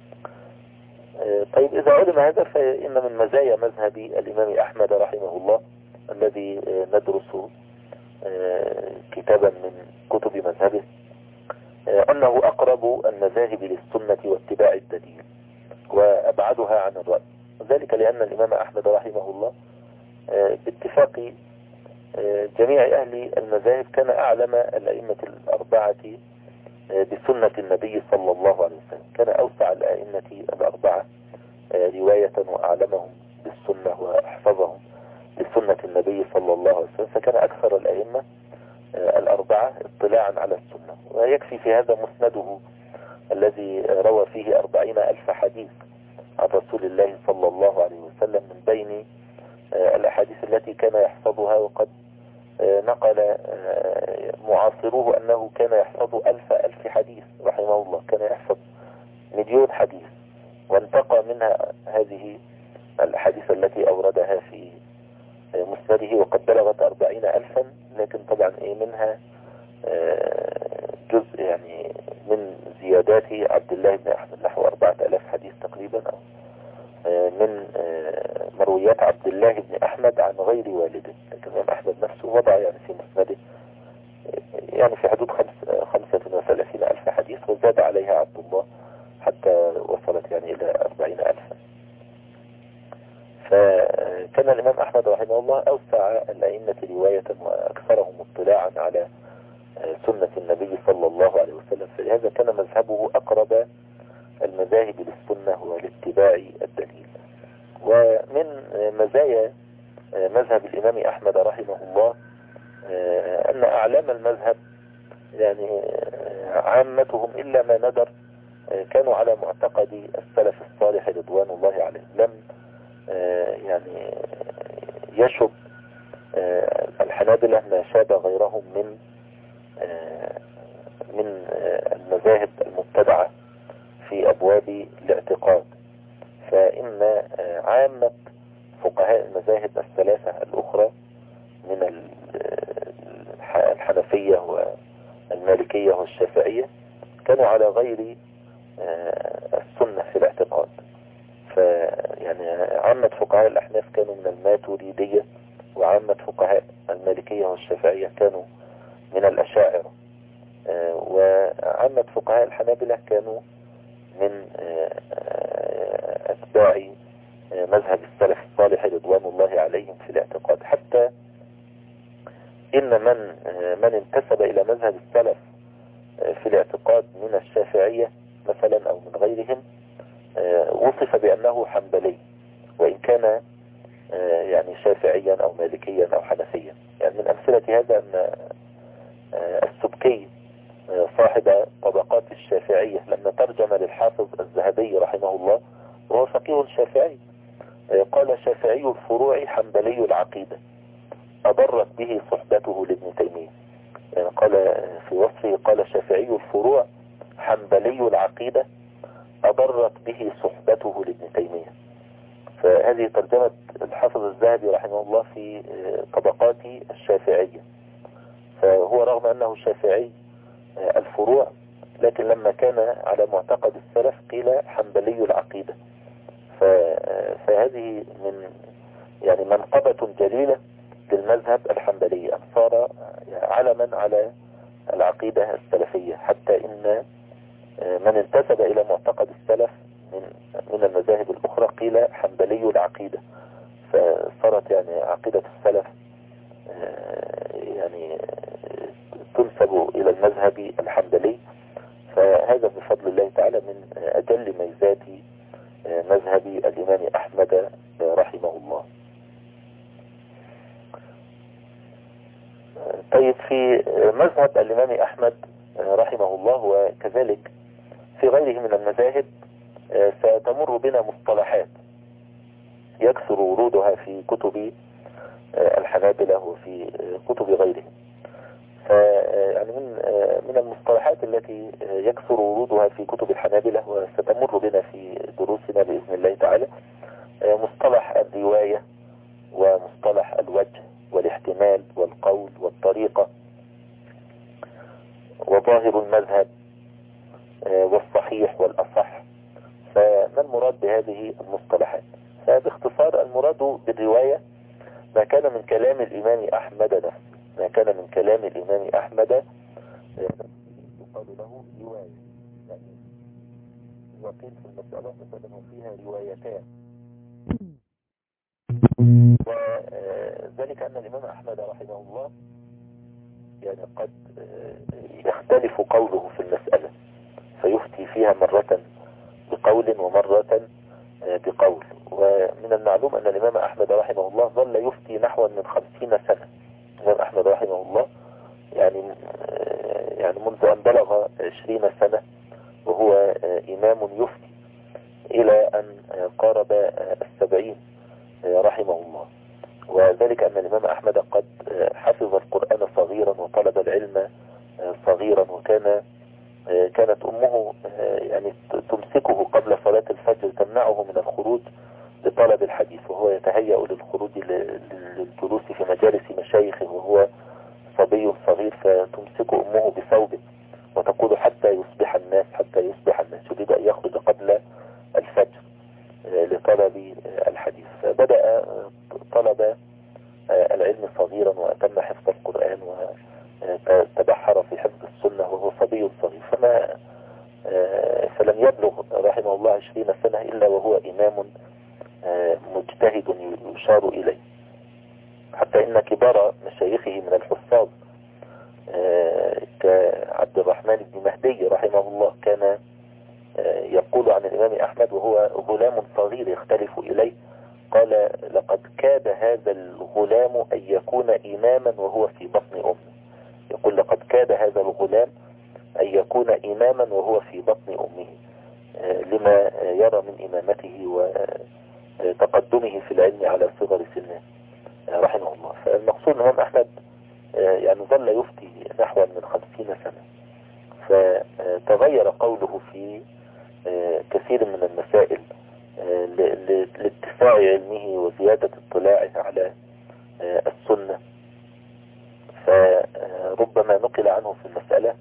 طيب، إذا علم هذا فإن من مزايا مذهب الإمام أحمد رحمه الله الذي ندرس كتابا من كتب مذهبه أنه أقرب المذاهب للسنة واتباع الدليل وأبعدها عن الرأي، ذلك لأن الإمام أحمد رحمه الله باتفاق جميع أهل المذاهب كان أعلم الأئمة الأربعة بسنة النبي صلى الله عليه وسلم، كان أوسع الأئمة الأربعة رواية وأعلمهم بالسنة وأحفظهم لسنة النبي صلى الله عليه وسلم، فكان أكثر الأئمة الأربعة اطلاعا على السنة. ويكفي في هذا مسنده الذي روى فيه أربعين ألف حديث عن رسول الله صلى الله عليه وسلم، من بين الأحاديث التي كان يحفظها، وقد نقل معاصروه أنه كان يحفظ ألف ألف حديث رحمه الله، كان يحفظ مليون حديث، وانتقى منها هذه الأحاديث التي أوردها في مسنده، وقد بلغت أربعين ألفا، لكن طبعا إيه منها جزء يعني من زيادات عبد الله بن أحمد نحو أربعة ألاف حديث تقريبا، أو من مرويات عبد الله بن أحمد عن غير والده، لكن الإمام أحمد نفسه وضع يعني في مسنده يعني في حدود خمس خمسة وثلاثين ألف حديث، وزاد عليها عبد الله حتى وصلت يعني إلى أربعين ألفا. فكان الإمام أحمد رحمه الله أوسع الأئمة رواية وأكثرهم اطلاعا على سنة النبي صلى الله عليه وسلم، فلهذا كان مذهبه أقرب المذاهب للسنة والاتباع الدليل. ومن مزايا مذهب الإمام أحمد رحمه الله أن أعلام المذهب يعني عامتهم إلا ما ندر كانوا على معتقد السلف الصالح رضوان الله عليهم، لم يعني يشب الحنابلة ما شاب غيرهم من من المذاهب المبتدعة في أبواب الاعتقاد. فإن عامة فقهاء المذاهب الثلاثة الأخرى من الحنفية والمالكية والشافعية كانوا على غير السنة في الاعتقاد. فيعني عامة فقهاء الأحناف كانوا من الماتريدية، وعامة فقهاء المالكية والشافعية كانوا من الأشاعرة، وعامة فقهاء الحنابلة كانوا من أتباع مذهب السلف الصالح رضوان الله عليهم في الاعتقاد. حتى إن من من انتسب إلى مذهب السلف في الاعتقاد من الشافعية مثلا أو من غيرهم وصف بأنه حنبلي، وإن كان يعني شافعيا أو مالكيا أو حنفيا. يعني من أمثلة هذا أن السبكي صاحب طبقات الشافعية لما ترجم للحافظ الذهبي رحمه الله، وهو فقيه شافعي، قال: شافعي الفروع حنبلي العقيدة، أضرت به صحبته لابن تيمية. يعني قال في وصفه، قال: شافعي الفروع حنبلي العقيدة، أضرت به صحبته لابن تيمية. فهذه ترجمة الحافظ الذهبي رحمه الله في طبقات الشافعية. فهو رغم أنه شافعي الفروع، لكن لما كان على معتقد السلف قيل حنبلي العقيدة. فهذه من يعني منقبة جليلة للمذهب الحنبلي، أن صار علما على العقيدة السلفية، حتى إن من انتسب إلى معتقد السلف من من المذاهب الأخرى قيل حنبلي العقيدة. فصارت يعني عقيدة السلف المذهب الحنبلي. فهذا بفضل الله تعالى من أجل ميزات مذهب الإمام أحمد رحمه الله. طيب في مذهب الإمام أحمد رحمه الله وكذلك في غيره من المذاهب ستمر بنا مصطلحات يكثر ورودها في كتب الحنابلة وفي كتب غيرهم. فيعني من من المصطلحات التي يكثر ورودها في كتب الحنابلة وستمر بنا في دروسنا بإذن الله تعالى مصطلح الرواية ومصطلح الوجه والاحتمال والقول والطريقة وظاهر المذهب والصحيح والأصح. فما المراد بهذه المصطلحات؟ فباختصار المراد بالرواية ما كان من كلام الإمام أحمد نفسه، ما كان من كلام الإمام أحمد يقال له رواية. يعني وقيل في المسألة مثلا فيها روايتان، وذلك أن الإمام أحمد رحمه الله يعني قد يختلف قوله في المسألة فيفتي فيها مرة بقول ومرة بقول. ومن المعلوم أن الإمام أحمد رحمه الله ظل يفتي نحو من خمسين سنة. الإمام أحمد رحمه الله يعني يعني منذ أن بلغ عشرين سنة وهو إمام يفتي إلى أن قارب السبعين رحمه الله. وذلك أن الإمام أحمد قد حفظ القرآن صغيرا وطلب العلم صغيرا، وكان كانت أمه يعني تمسكه قبل صلاة الفجر تمنعه من الخروج لطلب الحديث، وهو يتهيأ للخروج للجلوس في مجالس مشايخه وهو صبي صغير، فتمسك أمه بثوبه وتقول حتى يصبح الناس حتى يصبح الناس، يريد أن يخرج قبل الفجر لطلب الحديث. فبدأ طلب العلم صغيرا وأتم حفظ القرآن وتبحر في حفظ السنة وهو صبي صغير، فما فلم يبلغ رحمه الله عشرين سنة إلا وهو إمام مجتهد يشار إليه. حتى إن كبار مشايخه من الحفاظ كعبد الرحمن بن مهدي رحمه الله كان يقول عن الإمام أحمد وهو غلام صغير يختلف إليه، قال لقد كاد هذا الغلام أن يكون إماما وهو في بطن أمه. يقول لقد كاد هذا الغلام أن يكون إماما وهو في بطن أمه لما يرى من إمامته وتقدمه في العلم على صغر سنه رحمه الله. فالمقصود الإمام أحمد يعني ظل يفتي نحو من خمسين سنة، فتغير قوله في كثير من المسائل لاتساع علمه وزيادة اطلاعه على السنة. فربما نقل عنه في المسألة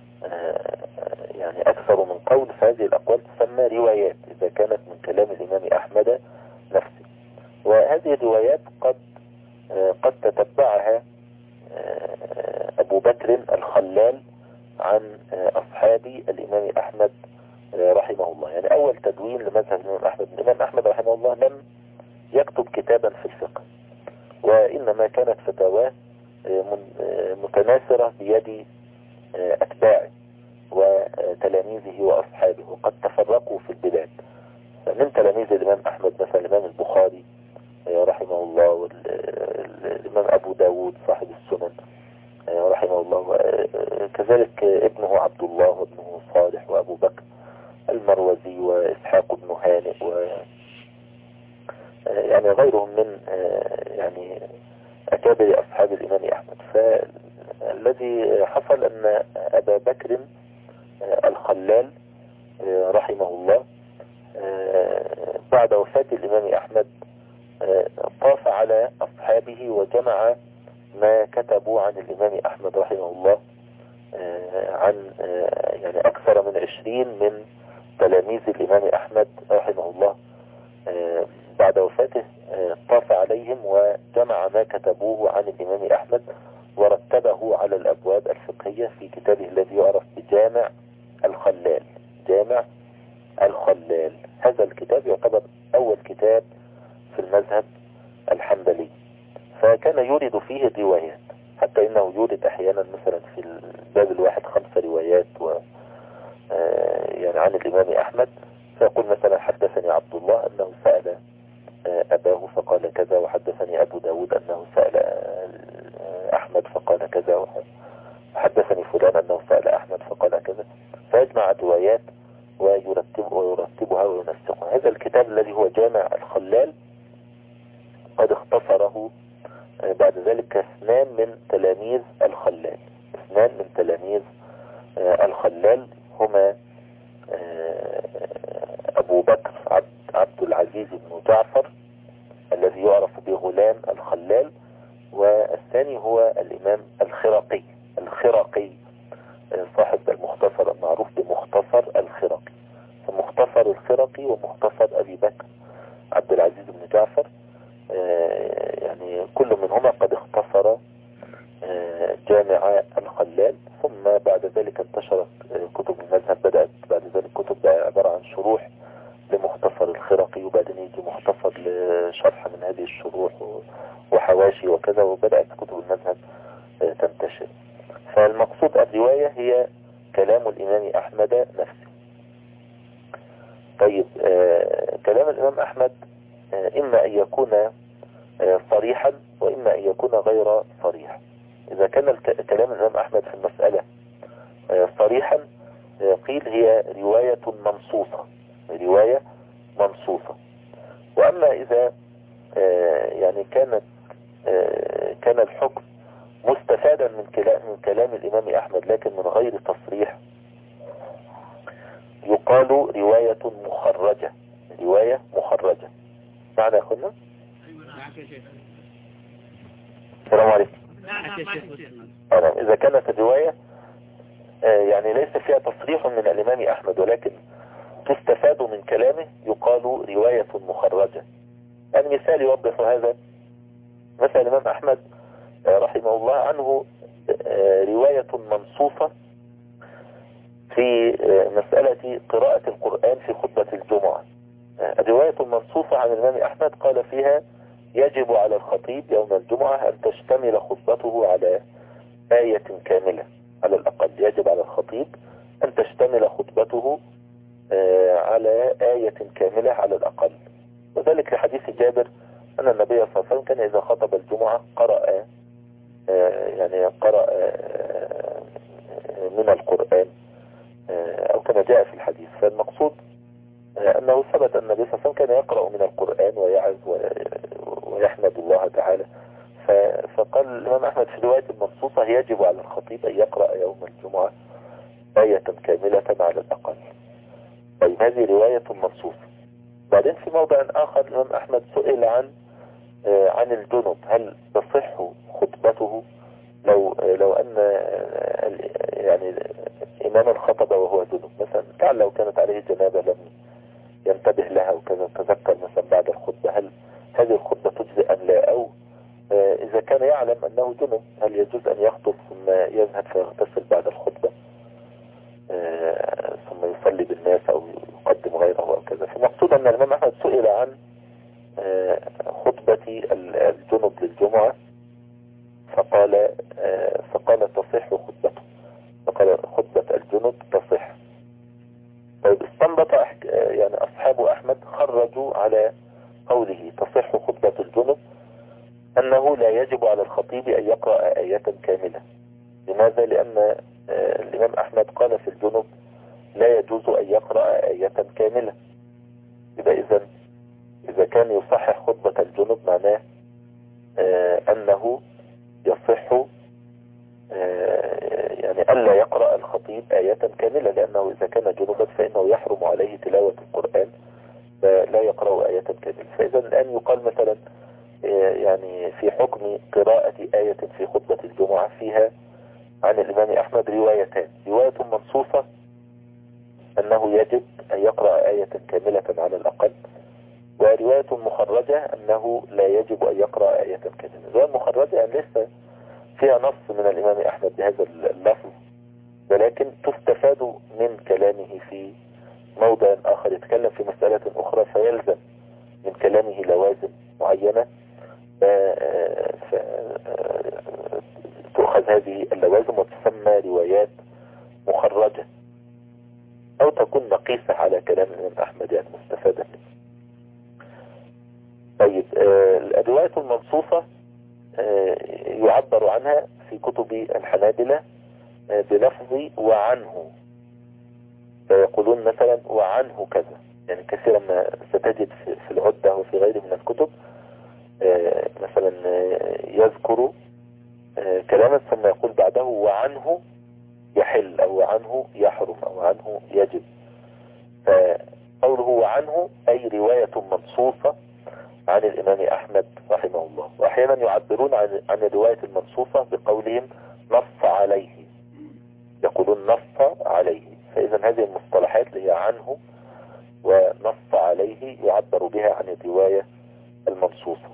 يعني أكثر من قول، فهذه الأقوال تسمى روايات إذا كانت من كلام الإمام أحمد نفسه. وهذه الروايات قد قد تتبعها أبو بكر الخلال عن أصحاب الإمام أحمد رحمه الله. يعني أول تدوين لمذهب الإمام أحمد، الإمام أحمد رحمه الله لم يكتب كتابا في الفقه، وإنما كانت فتاواه متناثرة بيد أتباعه وتلاميذه وأصحابه، وقد تفرقوا في البلاد. فمن تلاميذ الإمام أحمد مثلا الإمام البخاري رحمه الله، والإمام أبو داود صاحب السنن رحمه الله، كذلك ابنه عبد الله وابنه صالح وأبو بكر المروزي وإسحاق بن هانئ و يعني غيرهم من يعني أكابر أصحاب الإمام أحمد. فالذي حصل أن أبا بكر الخلال رحمه الله بعد وفاة الإمام أحمد طاف على أصحابه وجمع ما كتبوا عن الإمام أحمد رحمه الله عن يعني أكثر من عشرين من تلاميذ الإمام أحمد رحمه الله. بعد وفاته طاف عليهم وجمع ما كتبوه عن الإمام أحمد ورتبه على الأبواب الفقهية في كتابه الذي يعرف بجامع الخلال. جامع الخلال هذا الكتاب يعتبر أول كتاب في المذهب الحنبلي، فكان يورد فيه الروايات. حتى إنه يوجد أحيانا مثلا في الباب الواحد خمس روايات و يعني عن الإمام أحمد، فيقول مثلا حدثني عبد الله أنه سأل أباه فقال كذا، وحدثني أبو داود أنه سأل أحمد فقال كذا، وحدثني فلان أنه سأل أحمد فقال كذا، فيجمع الروايات ويرتب ويرتبها وينسقها. هذا الكتاب الذي هو جامع الخلال قد اختصره بعد ذلك اثنان من تلاميذ الخلال اثنان من تلاميذ الخلال هما أبو بكر عبد, عبد العزيز بن جعفر الذي يعرف بغلام الخلال، والثاني هو الإمام الخرقي الخرقي صاحب المختصر المعروف بمختصر الخرقي. فمختصر الخرقي ومختصر أبي بكر عبد العزيز بن جعفر يعني كل منهما قد اختصر جامع الخلال. ثم بعد ذلك انتشرت كتب المذهب، بدأت بعد ذلك كتب عبارة عن شروح لمختصر الخرقي، وبعدين يجي مختصر لشرح من هذه الشروح وحواشي وكذا، وبدأت كتب المذهب تنتشر. فالمقصود الرواية هي كلام الإمام أحمد نفسه. طيب كلام الإمام أحمد إما أن يكون صريحا وإما أن يكون غير صريح. إذا كان كلام الإمام أحمد في المسألة صريحا قيل هي رواية منصوصة رواية منصوصة. وأما إذا يعني كانت كان الحكم مستفادا من كلام من كلام الإمام أحمد لكن من غير تصريح يقال رواية مخرجة رواية مخرجة. معنى يا أخونا؟ السلام عليكم. إذا كانت الرواية يعني ليس فيها تصريح من الإمام أحمد ولكن تستفاد من كلامه يقال رواية مخرجة. يعني مثال يوضح هذا، مثل الإمام أحمد رحمه الله عنه رواية منصوصة في مسألة قراءة القرآن في خطبة الجمعة. الرواية المنصوصة عن الإمام أحمد قال فيها يجب على الخطيب يوم الجمعة أن تشتمل خطبته على آية كاملة على الأقل. يجب على الخطيب أن تشتمل خطبته على آية كاملة على الأقل، وذلك لحديث جابر أن النبي صلى الله عليه وسلم كان إذا خطب الجمعة قرأ يعني قرأ من القرآن أو كما جاء في الحديث. فالمقصود أنه ثبت أن النبي صلى الله عليه وسلم كان يقرأ من القرآن ويعظ ويحمد الله تعالى. فقال الإمام أحمد في رواية المنصوصة يجب على الخطيب أن يقرأ يوم الجمعة آية كاملة على الأقل. طيب هذه رواية منصوصة. بعدين في موضع آخر الإمام أحمد سئل عن عن الجنب، هل تصح خطبته لو لو أن يعني إماما خطب وهو جنب مثلا، تعال لو كانت عليه جنابة لم ينتبه لها وكذا تذكر مثلا بعد الخطبة، هل هذه الخطبة تجزئ أم لا؟ أو إذا كان يعلم أنه جنب هل يجوز أن يخطب ثم يذهب فيغتسل بعد الخطبة ثم يصلي بالناس أو يقدم غيره أو كذا؟ فالمقصود أن الإمام أحمد سئل عن خطبة الجنب للجمعة فقال فقال تصح خطبته، فقال خطبة الجنب تصح. طيب استنبط يعني أصحاب أحمد خرجوا على قوله تصح خطبة الجنب أنه لا يجب على الخطيب أن يقرأ آية كاملة. لماذا؟ لأن الإمام أحمد قال في الجنب لا يجوز أن يقرأ آية كاملة. يبقى إذن إذا كان يصحح خطبة الجنب معناه أنه يصح يعني ألا يقرأ الخطيب آية كاملة، لأنه إذا كان جنبا فإنه يحرم عليه تلاوة القرآن فلا يقرأ آية كاملة. فإذا الآن يقال مثلا يعني في حكم قراءة آية في خطبة الجمعة فيها عن الإمام أحمد روايتان، رواية منصوصة أنه يجب أن يقرأ آية كاملة على الأقل، ورواية مخرجة أنه لا يجب أن يقرأ آية كاملة. الرواية المخرجة أن لسه فيها نص من الإمام أحمد بهذا اللفظ، ولكن تستفاد من كلامه في موضع آخر يتكلم في مسألة أخرى فيلزم من كلامه لوازم معينة تؤخذ هذه اللوازم وتسمى روايات مخرجة، أو تكون مقيسة على كلام الإمام أحمد، يعني مستفادة منه. طيب آه الرواية المنصوصة آه يعبر عنها في كتب الحنابلة آه بلفظ وعنه، فيقولون مثلا وعنه كذا، يعني كثيرا ما ستجد في العدة وفي غيره من الكتب آه مثلا آه يذكر آه كلاما ثم يقول بعده وعنه يحل أو عنه يحرم أو عنه يجب. فقوله وعنه أي رواية منصوصة عن الإمام أحمد رحمه الله. وأحيانا يعبرون عن عن الرواية المنصوصة بقولهم نص عليه، يقولون نص عليه. فإذا هذه المصطلحات اللي هي عنه ونص عليه يعبر بها عن الرواية المنصوصة.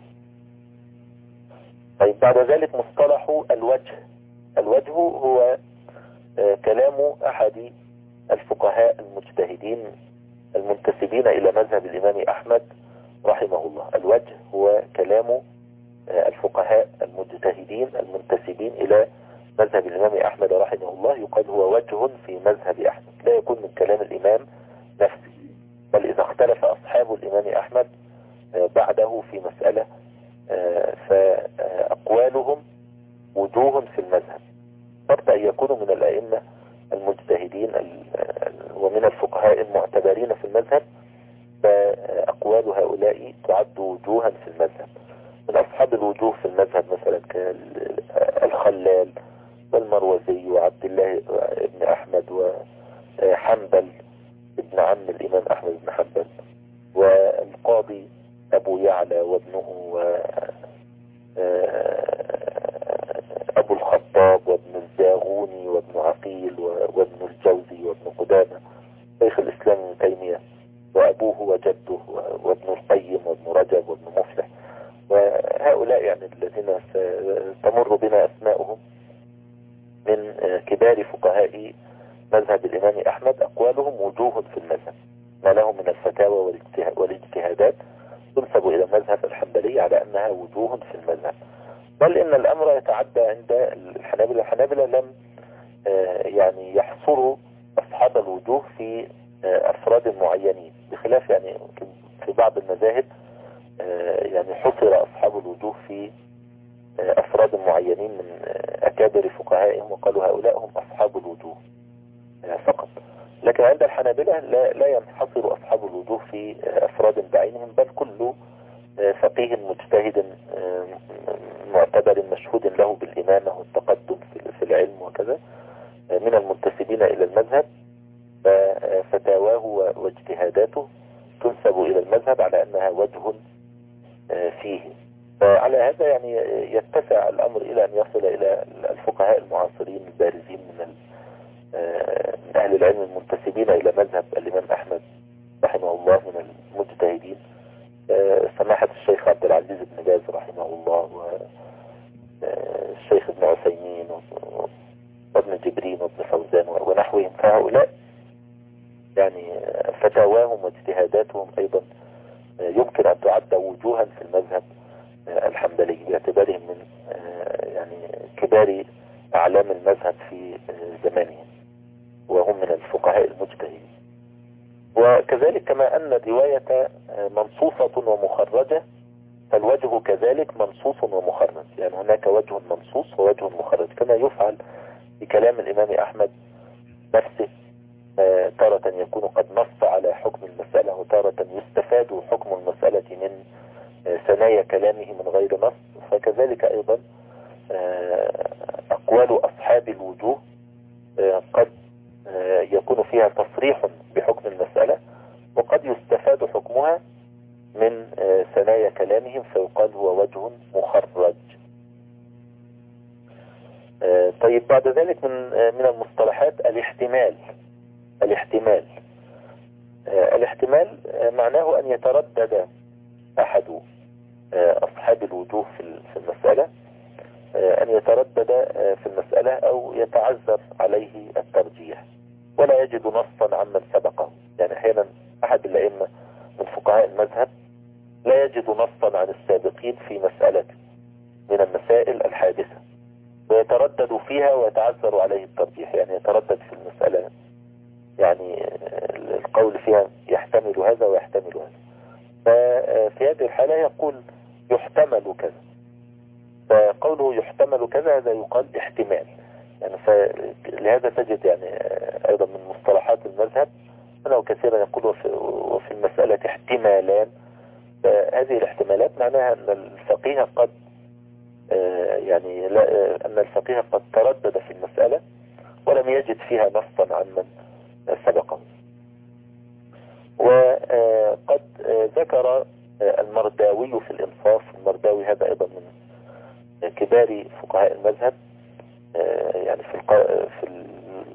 طيب بعد ذلك مصطلح الوجه. الوجه هو آه كلام أحد الفقهاء المجتهدين المنتسبين إلى مذهب الإمام أحمد رحمه الله. الوجه هو كلام آه الفقهاء المجتهدين المنتسبين إلى مذهب الإمام أحمد رحمه الله، يقال هو وجه في مذهب أحمد، لا يكون من كلام الإمام نفسه، بل إذا اختلف أصحاب الإمام أحمد آه بعده في مسألة آه فأقوالهم وجوه في المذهب، شرط أن يكونوا من الأئمة المجتهدين ومن الفقهاء المعتبرين في المذهب، فأقوال هؤلاء تعد وجوها في المذهب. من أصحاب الوجوه في المذهب مثلا كالخلال والمروزي وعبد الله بن أحمد وحنبل ابن عم الإمام أحمد بن حنبل والقاضي أبو يعلى وابنه أبو الخطاب وابن الزاغوني وابن عقيل وابن الجوزي وابن قدامة شيخ الإسلام ابن تيمية وأبوه وجده وابن القيم وابن رجب وابن مفلح، وهؤلاء يعني الذين تمر بنا أسماؤهم من كبار فقهاء مذهب الإمام أحمد. أقوالهم وجوه في المذهب، ما لهم من الفتاوى والاجتهادات تنسب إلى المذهب الحنبلي على أنها وجوه في المذهب، بل إن الأمر يتعدى عند الحنابلة. الحنابلة لم يعني يحصروا أصحاب الوجوه في أفراد معينين، بخلاف يعني في بعض المذاهب يعني حصر أصحاب الوجوه في أفراد معينين من أكابر فقهائهم وقالوا هؤلاء هم أصحاب الوجوه فقط. لكن عند الحنابلة لا, لا ينحصر أصحاب الوجوه في أفراد بعينهم، بل كل فقيه مجتهد معتبر مشهود له بالإمامة والتقدم في العلم وكذا من المنتسبين إلى المذهب، فتاواه واجتهاداته تنسب إلى المذهب على أنها وجه فيه. فعلى هذا يعني يتسع الأمر إلى أن يصل إلى الفقهاء المعاصرين البارزين من من أهل العلم المنتسبين إلى مذهب الإمام أحمد رحمه الله من المجتهدين، سماحة الشيخ عبد العزيز بن باز رحمه الله والشيخ ابن عثيمين وابن جبرين وابن فوزان ونحوهم. فهؤلاء يعني فتاواهم واجتهاداتهم أيضا يمكن أن تعد وجوها في المذهب الحنبلي باعتبارهم من يعني كبار أعلام المذهب في زمانهم، وهم من الفقهاء المجتهدين. وكذلك كما أن الرواية منصوصة ومخرجة، فالوجه كذلك منصوص ومخرج، يعني هناك وجه منصوص ووجه مخرج، كما يفعل بكلام الإمام أحمد نفسه، تارة يكون قد نص على حكم المسألة وتارة يستفاد حكم المسألة من ثنايا كلامه من غير نص. فكذلك أيضا أقوال أصحاب الوجوه قد يكون فيها تصريح بحكم المسألة وقد يستفاد حكمها من ثنايا كلامهم فيقال هو وجه مخرج. طيب بعد ذلك من من المصطلحات الاحتمال. الاحتمال الاحتمال معناه أن يتردد أحد أصحاب الوجوه في المسألة، أن يتردد في المسألة أو يتعذر عليه الترجيح ولا يجد نصا عمن سبقه. يعني أحيانا أحد الأئمة من فقهاء المذهب لا يجد نصا عن السابقين في مسألة من المسائل الحادثة، ويتردد فيها ويتعذر عليه الترجيح، يعني يتردد في المسألة، يعني القول فيها يحتمل هذا ويحتمل هذا. ففي هذه الحالة يقول يحتمل كذا، فقوله يحتمل كذا هذا يقال احتمال، يعني فلهذا تجد يعني أيضا من مصطلحات المذهب أنه كثيرا يقول وفي, وفي المسألة احتمالان. فهذه الاحتمالات معناها أن الفقيه قد يعني لا أن الفقيه قد تردد في المسألة ولم يجد فيها نصا عن من سبقه. وقد ذكر المرداوي في الإنصاف، المرداوي هذا أيضا من كبار فقهاء المذهب، يعني في الق... في ال...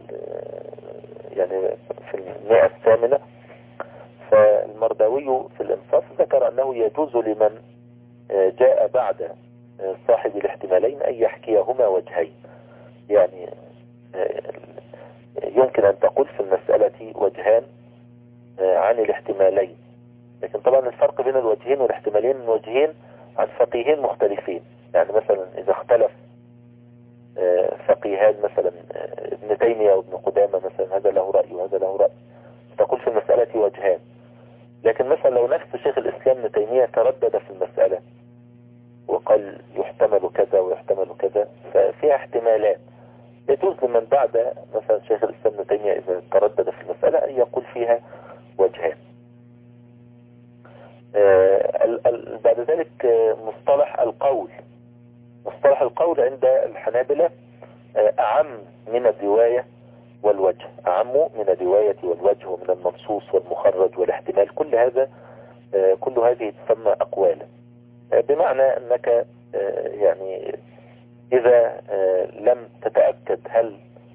يعني في المئة الثامنة. فالمرداوي في الإنصاف ذكر أنه يجوز لمن جاء بعد صاحب الاحتمالين أن يحكيهما وجهين، يعني يمكن أن تقول في المسألة وجهان عن الاحتمالين، لكن طبعا الفرق بين الوجهين والاحتمالين وجهين عن فقيهين مختلفين. يعني مثلا إذا اختلف فقيهان مثلا ابن تيمية وابن قدامة مثلا، هذا له رأي وهذا له رأي، تقول في المسألة وجهان. لكن مثلا لو نفس شيخ الإسلام ابن تيمية تردد في المسألة وقال يحتمل كذا ويحتمل كذا، ففيها احتمالات. يجوز لمن بعد مثلا شيخ الإسلام ابن تيمية إذا تردد في المسألة أن يقول فيها وجهان. بعد ذلك مصطلح القول. مصطلح القول عند الحنابلة أعم من الرواية والوجه، أعم من الرواية والوجه ومن المنصوص والمخرج والاحتمال. كل هذا كل هذه تسمى أقوالا، بمعنى أنك يعني إذا لم تتأكد هل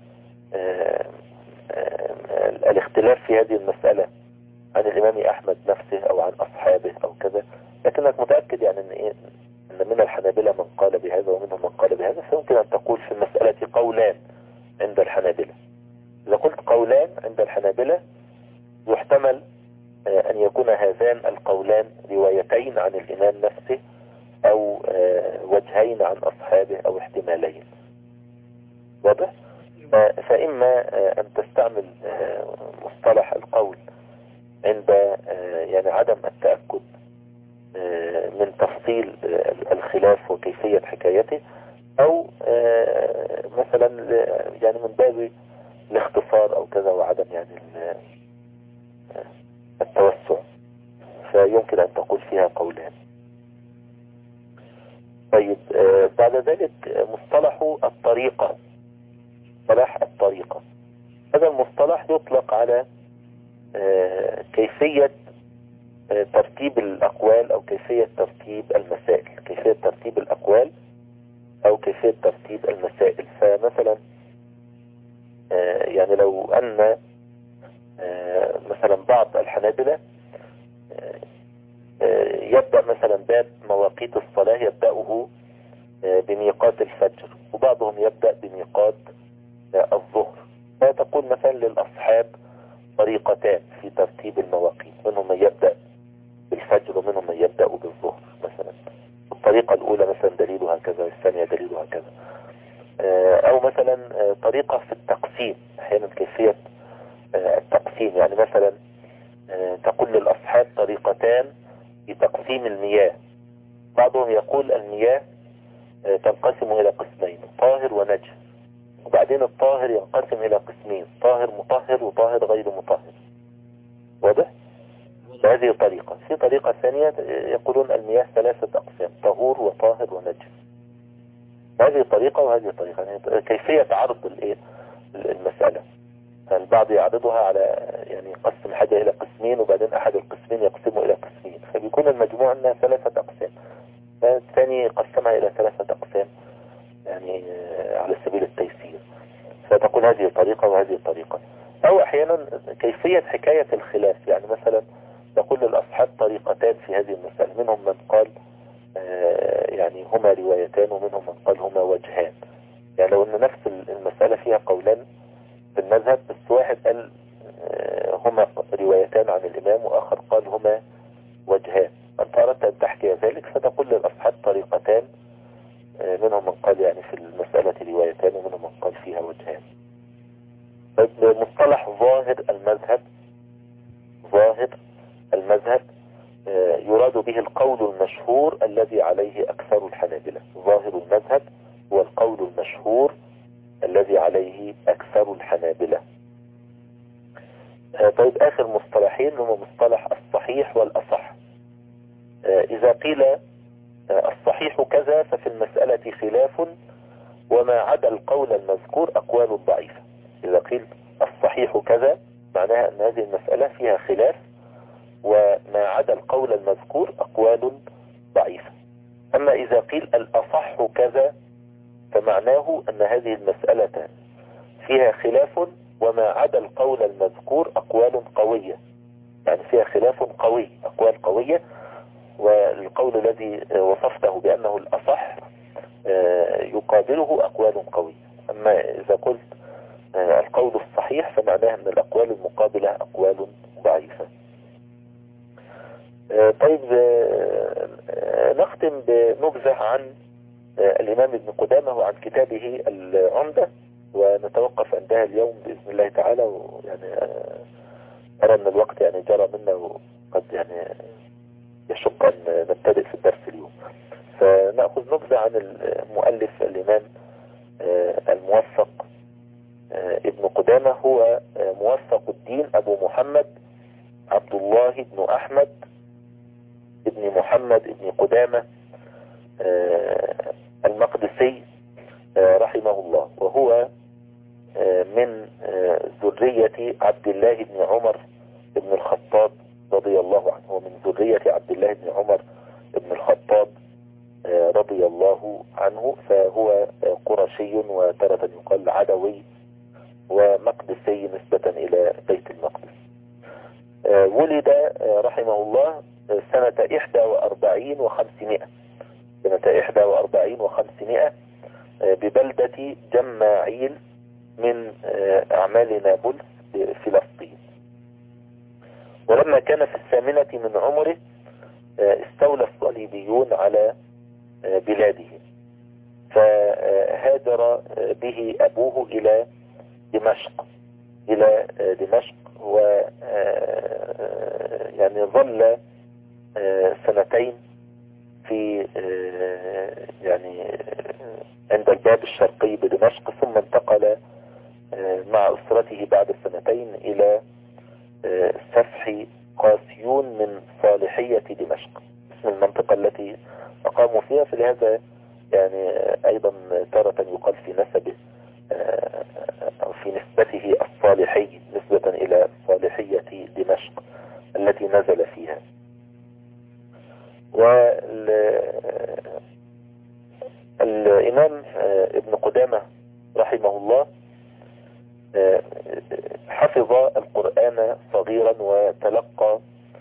الاختلاف في هذه المسألة عن الإمام أحمد نفسه أو عن أصحابه أو كذا، لكنك متأكد يعني أن إيه أن من الحنابلة من قال بهذا ومنهم من قال بهذا، فيمكن أن تقول في المسألة قولان عند الحنابلة. إذا قلت قولان عند الحنابلة يحتمل أن يكون هذان القولان روايتين عن الإمام نفسه أو وجهين عن أصحابه أو احتمالين. واضح؟ فإما أن تستعمل مصطلح القول عند يعني عدم التأكد من تفصيل الخلاف وكيفية حكايته، أو مثلا يعني من باب الاختصار أو كذا وعدم يعني التوسع، فيمكن أن تقول فيها قولان. طيب بعد ذلك مصطلح الطريقة. مصطلح الطريقة هذا المصطلح يطلق على كيفية ترتيب الأقوال أو كيفية ترتيب المسائل، كيفية ترتيب الأقوال أو كيفية ترتيب المسائل. فمثلا يعني لو أن مثلا بعض الحنابلة يبدأ مثلا باب مواقيت الصلاة يبدأه بميقات الفجر، وبعضهم يبدأ بميقات الظهر، فتقول مثلا للأصحاب طريقتان في ترتيب المواقيت، منهم من يبدأ بالفجر ومنهم من يبدأ بالظهر مثلا. الطريقة الأولى مثلا دليلها كذا والثانية دليلها كذا. أو مثلا طريقة في التقسيم، أحيانا كيفية التقسيم، يعني مثلا تقول للأصحاب طريقتان في تقسيم المياه. بعضهم يقول المياه تنقسم إلى قسمين، طاهر ونجس، وبعدين الطاهر ينقسم إلى قسمين، طاهر مطهر وطاهر غير مطهر. واضح؟ هذه طريقة. في طريقة ثانية يقولون المياه ثلاثة أقسام، طهور وطاهر ونجس. هذه طريقة وهذه طريقة، يعني كيفية عرض المسألة. البعض يعرضها على يعني يقسم حاجة إلى قسمين وبعدين أحد القسمين يقسمه إلى قسمين، فبيكون المجموع أنها ثلاثة أقسام، فالثاني قسمها إلى ثلاثة أقسام يعني على سبيل التيسير، فتقول هذه طريقة وهذه طريقة. أو أحيانا كيفية حكاية الخلاف، يعني مثلا تقول للأصحاب طريقتان في هذه المسألة، منهم من قال يعني هما روايتان ومنهم من قال هما وجهان. يعني لو أن نفس المسألة فيها قولان في المذهب، بس واحد قال هما روايتان عن الإمام وآخر قال هما وجهان، أنت أردت أن تحكي ذلك فتقول للأصحاب طريقتان، منهم من قال يعني في المسألة القول المشهور الذي عليه أكثر الحنابلة. ظاهر المذهب هو القول المشهور الذي عليه أكثر الحنابلة. آه طيب آخر مصطلحين هم مصطلح الصحيح والأصح. آه إذا قيل آه الصحيح كذا ففي المسألة خلاف وما عدا القول المذكور أقوال ضعيفة. إذا قيل الصحيح كذا معناها أن هذه المسألة فيها خلاف وما عدا القول المذكور أقوال ضعيفة. أما إذا قيل الأصح كذا فمعناه أن هذه المسألة فيها خلاف وما عدا القول المذكور أقوال قوية، يعني فيها خلاف قوي، أقوال قوية، والقول الذي وصفته بأنه الأصح يقابله أقوال قوية. أما إذا قلت القول الصحيح فمعناه أن الأقوال المقابلة أقوال ضعيفة. طيب نختم بنبذة عن الإمام ابن قدامة وعن كتابه العمدة، ونتوقف عندها اليوم بإذن الله تعالى. ويعني أرى أن الوقت يعني جرى منا وقد يعني يشق أن نبتدئ في الدرس اليوم، فنأخذ نبذة عن المؤلف الإمام الموفق ابن قدامة. هو موفق الدين أبو محمد عبد الله بن أحمد ابن محمد ابن قدامة المقدسي رحمه الله، وهو من ذرية عبد الله بن عمر بن الخطاب رضي الله عنه، ومن ذرية عبد الله بن عمر بن الخطاب رضي الله عنه، فهو قرشي وتارة يقال عدوي ومقدسي نسبة إلى بيت المقدس. ولد رحمه الله سنة إحدى وأربعين وخمسمائة سنة إحدى وأربعين وخمسمائة ببلدة جماعيل من أعمال نابلس بفلسطين. ولما كان في الثامنة من عمره استولى الصليبيون على بلاده، فهاجر به أبوه إلى دمشق إلى دمشق و يعني ظل سنتين في يعني عند الباب الشرقي بدمشق، ثم انتقل مع أسرته بعد سنتين إلى سفح قاسيون من صالحية دمشق، اسم المنطقة التي أقاموا فيها، فلهذا يعني أيضا تارة يقال في نسبه أو في نسبته الصالحي نسبة إلى صالحية دمشق التي نزل فيها. والإمام ابن قدامة رحمه الله حفظ القرآن صغيرا وتلقى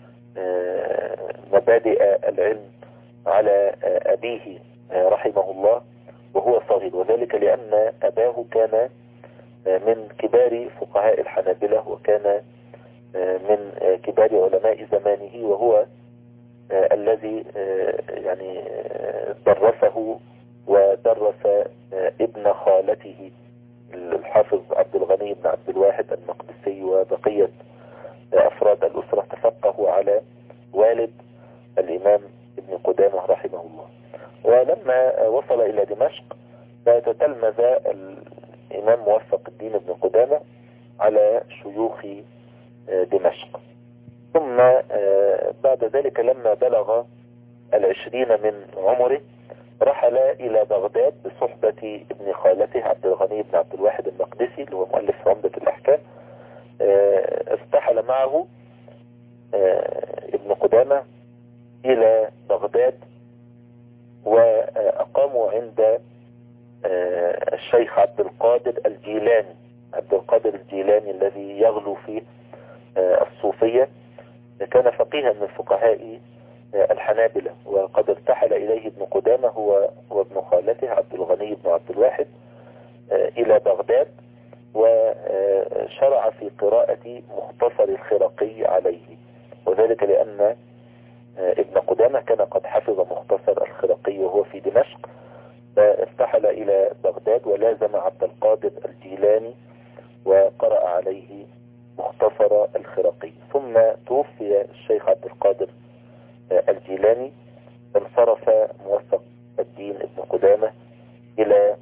مبادئ العلم على أبيه رحمه الله وهو صغير، وذلك لأن أباه كان من كبار فقهاء الحنابلة وكان من كبار علماء زمانه، وهو الذي يعني درسه ودرس ابن خالته الحافظ عبد الغني بن عبد الواحد المقدسي، وبقية أفراد الأسرة تفقهوا على والد الإمام ابن قدامة رحمه الله. ولما وصل إلى دمشق فتتلمذ الإمام موفق الدين ابن قدامة على شيوخ دمشق، ثم بعد ذلك لما بلغ العشرين من عمره رحل إلى بغداد بصحبة ابن خالته عبد الغني بن عبد الواحد المقدسي اللي هو مؤلف عمدة الأحكام. ارتحل معه ابن قدامة إلى بغداد، وأقاموا عند الشيخ عبد القادر الجيلاني عبد القادر الجيلاني الذي يغلو في الصوفية. كان فقيها من فقهاء الحنابلة، وقد ارتحل إليه ابن قدامة هو وابن خالته عبد الغني بن عبد الواحد إلى بغداد، وشرع في قراءة مختصر الخرقي عليه، وذلك لأن ابن قدامة كان قد حفظ مختصر الخرقي وهو في دمشق، فارتحل إلى بغداد ولازم عبد القادر الجيلاني وقرأ عليه مختصر الخرقي. ثم توفي الشيخ عبد القادر الجيلاني انصرف موفق الدين ابن قدامة إلى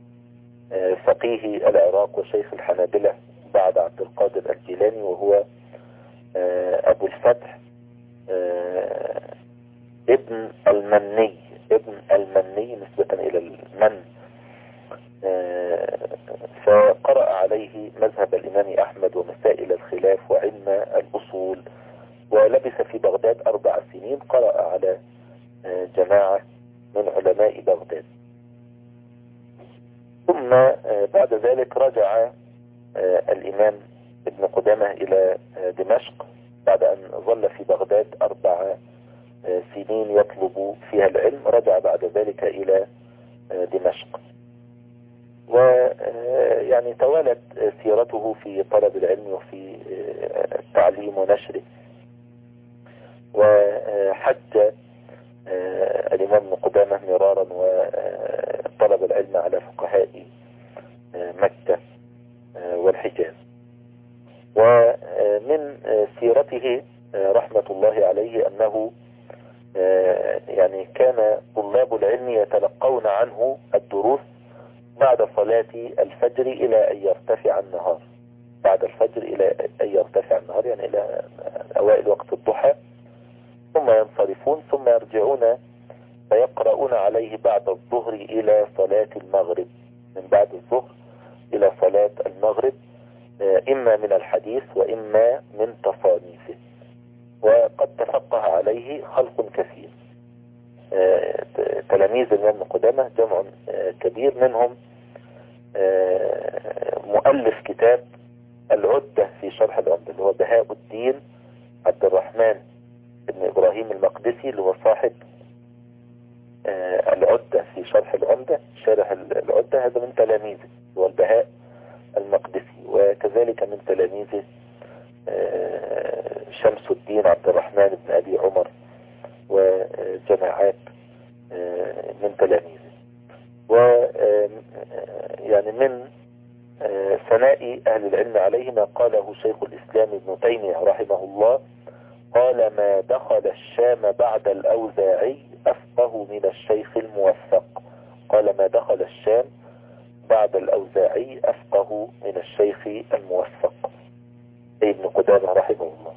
فقيه العراق وشيخ الحنابلة بعد عبد القادر الجيلاني، وهو أبو الفتح ابن المني ابن المني نسبة إلى المن. فقرأ عليه مذهب الإمام أحمد ومسائل الخلاف وعلم الأصول، ولبث في بغداد أربع سنين. قرأ على جماعة من علماء بغداد، ثم بعد ذلك رجع الإمام ابن قدامة إلى دمشق بعد أن ظل في بغداد أربع سنين يطلب فيها العلم. رجع بعد ذلك إلى دمشق، ويعني توالت سيرته في طلب العلم وفي التعليم ونشره. وحج الإمام ابن قدامة مرارا وطلب العلم على فقهاء مكة والحجاز. ومن سيرته رحمة الله عليه أنه يعني كان طلاب العلم يتلقون عنه الدروس بعد صلاة الفجر إلى أن يرتفع النهار، بعد الفجر إلى أن يرتفع النهار يعني إلى أوائل وقت الضحى، ثم ينصرفون ثم يرجعون فيقرؤون عليه بعد الظهر إلى صلاة المغرب، من بعد الظهر إلى صلاة المغرب، إما من الحديث وإما من تصانيفه. وقد تفقه عليه خلق كثير. تلاميذ الإمام ابن قدامة جمع كبير، منهم مؤلف كتاب العدة في شرح العمدة اللي هو بهاء الدين عبد الرحمن بن إبراهيم المقدسي، اللي هو صاحب العدة في شرح العمدة، شارح العدة. هذا من تلاميذه هو البهاء المقدسي، وكذلك من تلاميذه شمس الدين عبد الرحمن بن أبي عمر وجماعات من تلاميذه. ويعني من ثناء أهل العلم عليه ما قاله شيخ الإسلام ابن تيمية رحمه الله، قال: ما دخل الشام بعد الأوزاعي أفقه من الشيخ الموفق. قال: ما دخل الشام بعد الأوزاعي أفقه من الشيخ الموفق، أي ابن قدامة رحمه الله.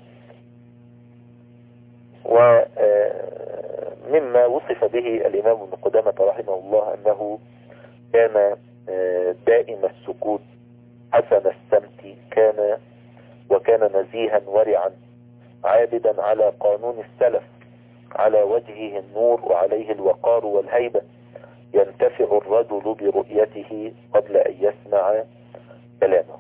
ومما وصف به الإمام ابن قدامة رحمه الله أنه كان دائم السكوت حسن السمت، كان وكان نزيها ورعا عابدا على قانون السلف، على وجهه النور وعليه الوقار والهيبة، ينتفع الرجل برؤيته قبل أن يسمع كلامه.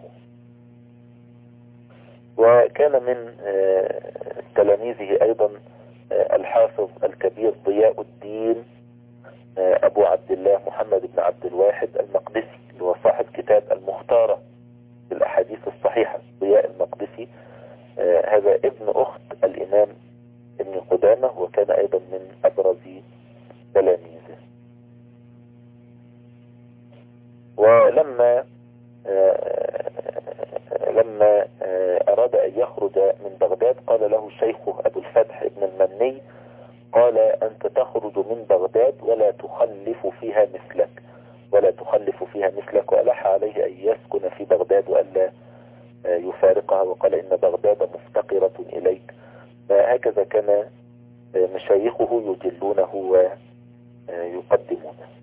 وكان من تلاميذه أيضا الحافظ الكبير ضياء الدين أبو عبد الله محمد بن عبد الواحد المقدسي، اللي هو صاحب كتاب المختارة في الأحاديث الصحيحة. ضياء المقدسي هذا ابن أخت الإمام ابن قدامة، وكان أيضا من أبرز تلاميذه. ولما لما أراد أن يخرج من بغداد قال له شيخه أبو الفتح ابن المني: قال: أنت تخرج من بغداد ولا تخلف فيها مثلك ولا تخلف فيها مثلك وألح عليه أن يسكن في بغداد وألا يفارقها، وقال: إن بغداد مفتقرة إليك. فهكذا كان مشايخه يجلونه ويقدمونه.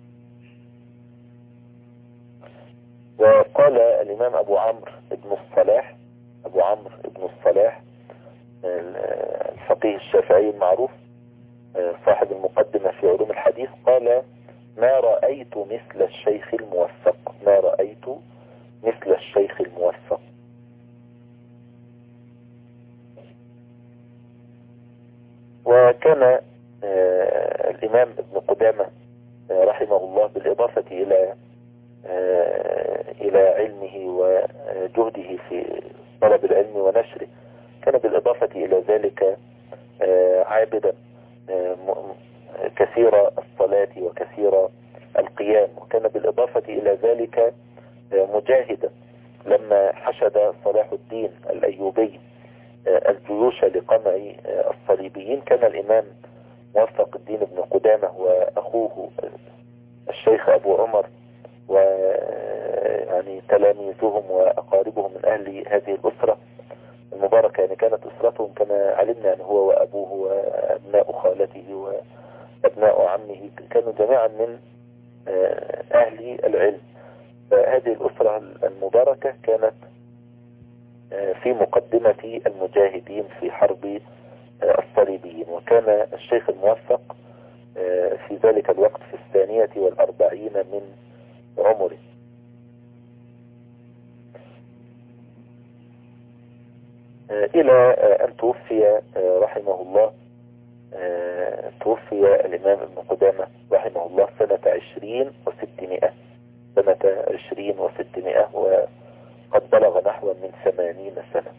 وقال الإمام أبو عمرو بن الصلاح أبو عمرو بن الصلاح الفقيه الشافعي المعروف صاحب المقدمة في علوم الحديث، قال: ما رأيت مثل الشيخ الموفق ما رأيت مثل الشيخ الموفق. وكان الإمام ابن قدامة رحمه الله بالإضافة إلى إلى علمه وجهده في طلب العلم ونشره، كان بالإضافة إلى ذلك عابدا كثير الصلاة وكثير القيام، وكان بالإضافة إلى ذلك مجاهدا. لما حشد صلاح الدين الأيوبي الجيوش لقمع الصليبيين كان الإمام موفق الدين بن قدامة وأخوه الشيخ أبو عمر ويعني تلاميذهم وأقاربهم من أهل هذه الأسرة المباركة. يعني كانت أسرتهم كما علمنا يعني هو وأبوه وأبناء خالته وأبناء عمه كانوا جميعا من أهل العلم. فهذه الأسرة المباركة كانت في مقدمة المجاهدين في حرب الصليبيين، وكان الشيخ الموفق في ذلك الوقت في الثانية والأربعين من عمره. إلى أن توفي رحمه الله. توفي الإمام ابن قدامة رحمه الله سنة عشرين وستمائة سنة عشرين وستمائة وقد بلغ نحو من ثمانين سنة.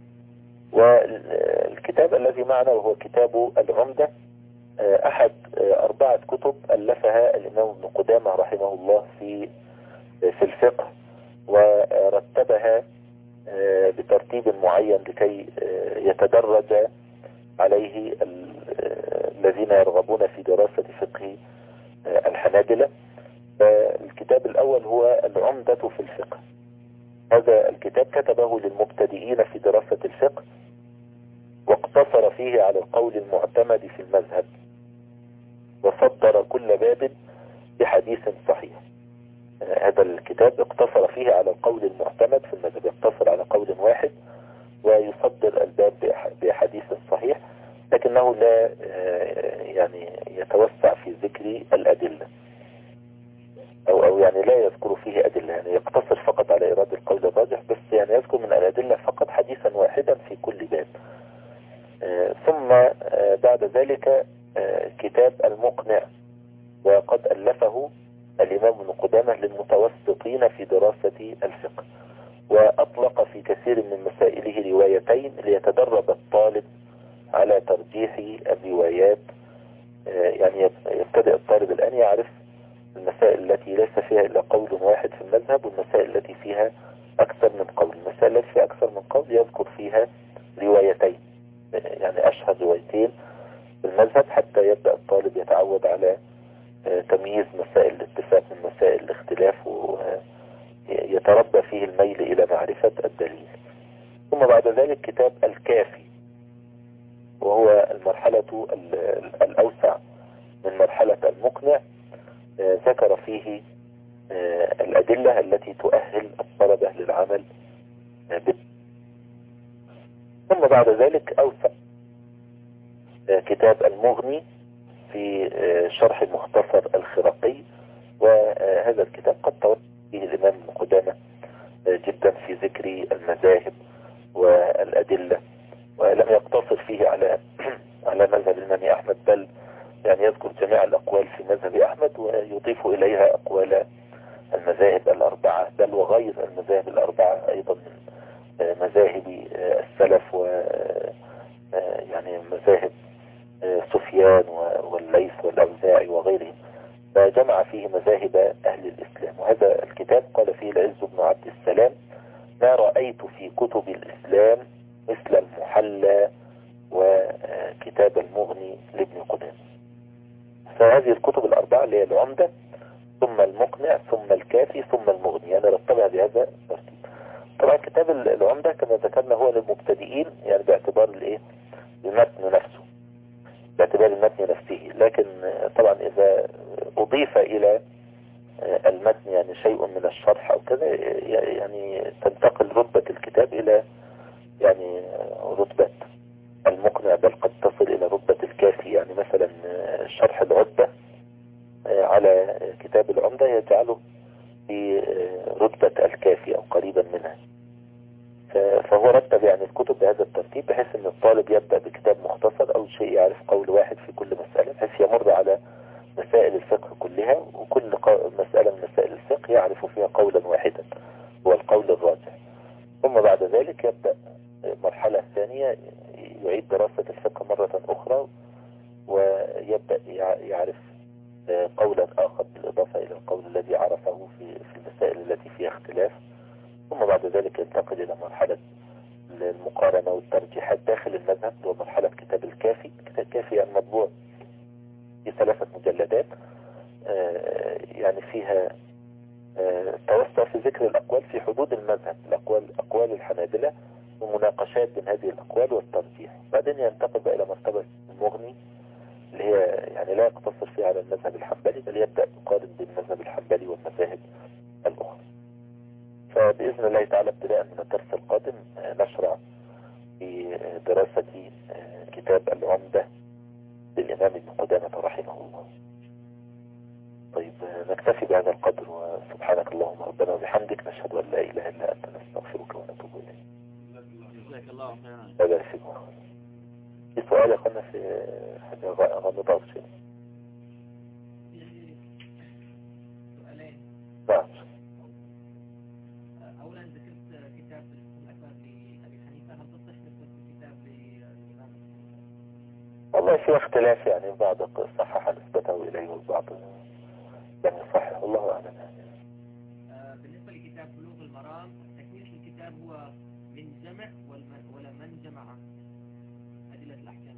والكتاب الذي معنا وهو كتاب العمدة أحد أربعة كتب ألفها الإمام ابن قدامة رحمه الله في في الفقه، ورتبها بترتيب معين لكي يتدرج عليه الذين يرغبون في دراسة فقه الحنابلة. الكتاب الأول هو العمدة في الفقه. هذا الكتاب كتبه للمبتدئين في دراسة الفقه، واقتصر فيه على القول المعتمد في المذهب، وصدر كل باب بحديث صحيح. هذا الكتاب اقتصر فيه على القول المعتمد في المذهب، يقتصر على قول واحد ويصدر الباب بحديث صحيح، لكنه لا يعني يتوسع في ذكر الأدلة أو أو يعني لا يذكر فيه أدلة، يعني يقتصر فقط على إيراد القول الراجح، بس يعني يذكر من الأدلة فقط حديثا واحدا في كل باب. ثم بعد ذلك كتاب المقنع، وقد ألفه الإمام ابن قدامة للمتوسطين في دراسة الفقه، وأطلق في كثير من مسائله روايتين ليتدرب الطالب على ترجيح الروايات. يعني يبتدئ الطالب الآن يعرف المسائل التي ليس فيها إلا قول واحد في المذهب، والمسائل التي فيها أكثر من قول. المسائل التي فيها أكثر من قول يذكر فيها روايتين، يعني أشهر روايتين في المذهب، حتى يبدأ الطالب يتعود على تمييز مسائل الاتفاق من مسائل الاختلاف، ويتربى فيه الميل إلى معرفة الدليل. ثم بعد ذلك كتاب الكافي، وهو المرحلة الأوسع من مرحلة المقنع، ذكر فيه الأدلة التي تؤهل الطلبة للعمل به. ثم بعد ذلك أوسع كتاب المغني في شرح مختصر الخرقي، وهذا الكتاب قد توسع فيه الإمام ابن قدامة جدا في ذكر المذاهب والأدلة، ولم يقتصر فيه على على مذهب الإمام أحمد، بل يعني يذكر جميع الأقوال في مذهب أحمد ويضيف إليها أقوال المذاهب الأربعة، بل وغير المذاهب الأربعة أيضا من مذاهب السلف، و يعني مذاهب سفيان والليث والأوزاعي وغيرهم، فجمع فيه مذاهب أهل الإسلام. وهذا الكتاب قال فيه العز بن عبد السلام: ما رأيت في كتب الإسلام مثل المحلى وكتاب المغني لابن قدامة. فهذه الكتب الأربعة اللي هي العمدة ثم المقنع ثم الكافي ثم المغني، يعني رتبها بهذا الترتيب. طبعا كتاب العمدة كما ذكرنا هو للمبتدئين، يعني باعتبار الايه المتن نفسه، باعتبار المتن نفسه، لكن طبعا إذا أضيف إلى المتن يعني شيء من الشرح أو كذا، يعني تنتقل رتبة الكتاب إلى يعني رتبة المقنع، بل قد تصل إلى رتبة الكافي. يعني مثلا شرح العدة على كتاب العمدة يجعله في رتبة الكافي أو قريبا منها. فهو رتب يعني الكتب بهذا الترتيب، بحيث أن الطالب يبدأ بكتاب مختصر أو شيء يعرف قول واحد في كل مسألة، بحيث يمر على مسائل الفقه كلها، وكل مسألة من مسائل الفقه يعرف فيها قولا واحدا هو القول الراجح. ثم بعد ذلك يبدأ المرحلة الثانية، يعيد دراسة الفقه مرة أخرى، ويبدأ يعرف قولا آخر بالإضافة إلى القول الذي عرفه في في المسائل التي فيها اختلاف. ثم بعد ذلك ينتقل إلى مرحلة المقارنة والترجيحات داخل المذهب، ومرحلة كتاب الكافي. كتاب الكافي يعني مطبوع في ثلاثة مجلدات يعني فيها توسع في ذكر الأقوال في حدود المذهب، الأقوال أقوال الحنابلة ومناقشات بين هذه الأقوال والترجيح. بعدين ينتقل إلى مرتبة المغني اللي هي يعني لا يقتصر فيها على المذهب الحنبلي، بل يبدأ يقارن بين المذهب الحنبلي والمذاهب الأخرى. فبإذن الله تعالى ابتداء من الدرس القادم نشرع في دراسة كتاب العمدة للإمام ابن قدامة رحمه الله. طيب نكتفي بهذا القدر، وسبحانك اللهم ربنا وبحمدك نشهد أن لا إله إلا أنت نستغفرك ونتوب إليك. جزاك الله خيرا. هذا فيكم. في سؤال يقولنا في حاجة غامضة أو شيء؟ سؤالين. نعم. أولا ذكرت كتاب الأكبر لأبي حنيفة، هل تصح نسبة الكتاب للإمام؟ والله في اختلاف، يعني بعض صحح نسبته إليه والبعض لم يصحح، الله أعلم. آه بالنسبة لكتاب بلوغ المرام، تكميل الكتاب هو من جمع ولا من جمع أدلة الأحكام؟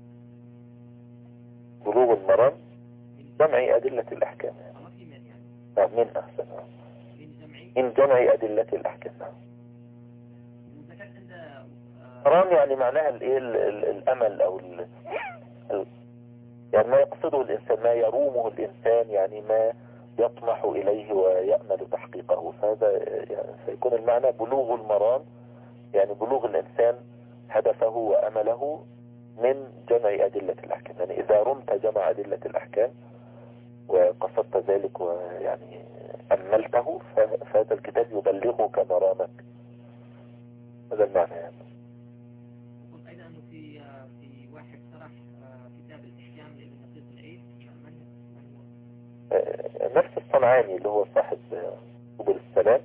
بلوغ المرام جمع أدلة الأحكام. الله في من يعني؟ نعم من أحسن. من جمعي؟ من جمع أدلة الأحكام. وذكرت عند مرام يعني معناها الإيه الأمل أو ال ال يعني ما يقصده الإنسان، ما يرومه الإنسان، يعني ما يطمح إليه ويأمل تحقيقه. فهذا يعني سيكون المعنى بلوغ المرام، يعني بلوغ الإنسان هدفه وأمله من جمع أدلة الأحكام. يعني إذا رمت جمع أدلة الأحكام وقصدت ذلك ويعني أملته، فهذا الكتاب يبلغك مرامك. هذا المعنى يعني. وقلت أيضا أنه في في واحد شرح كتاب الإحكام لابن دقيق العيد، من هو؟ نفس الصنعاني اللي هو صاحب سبل السلام،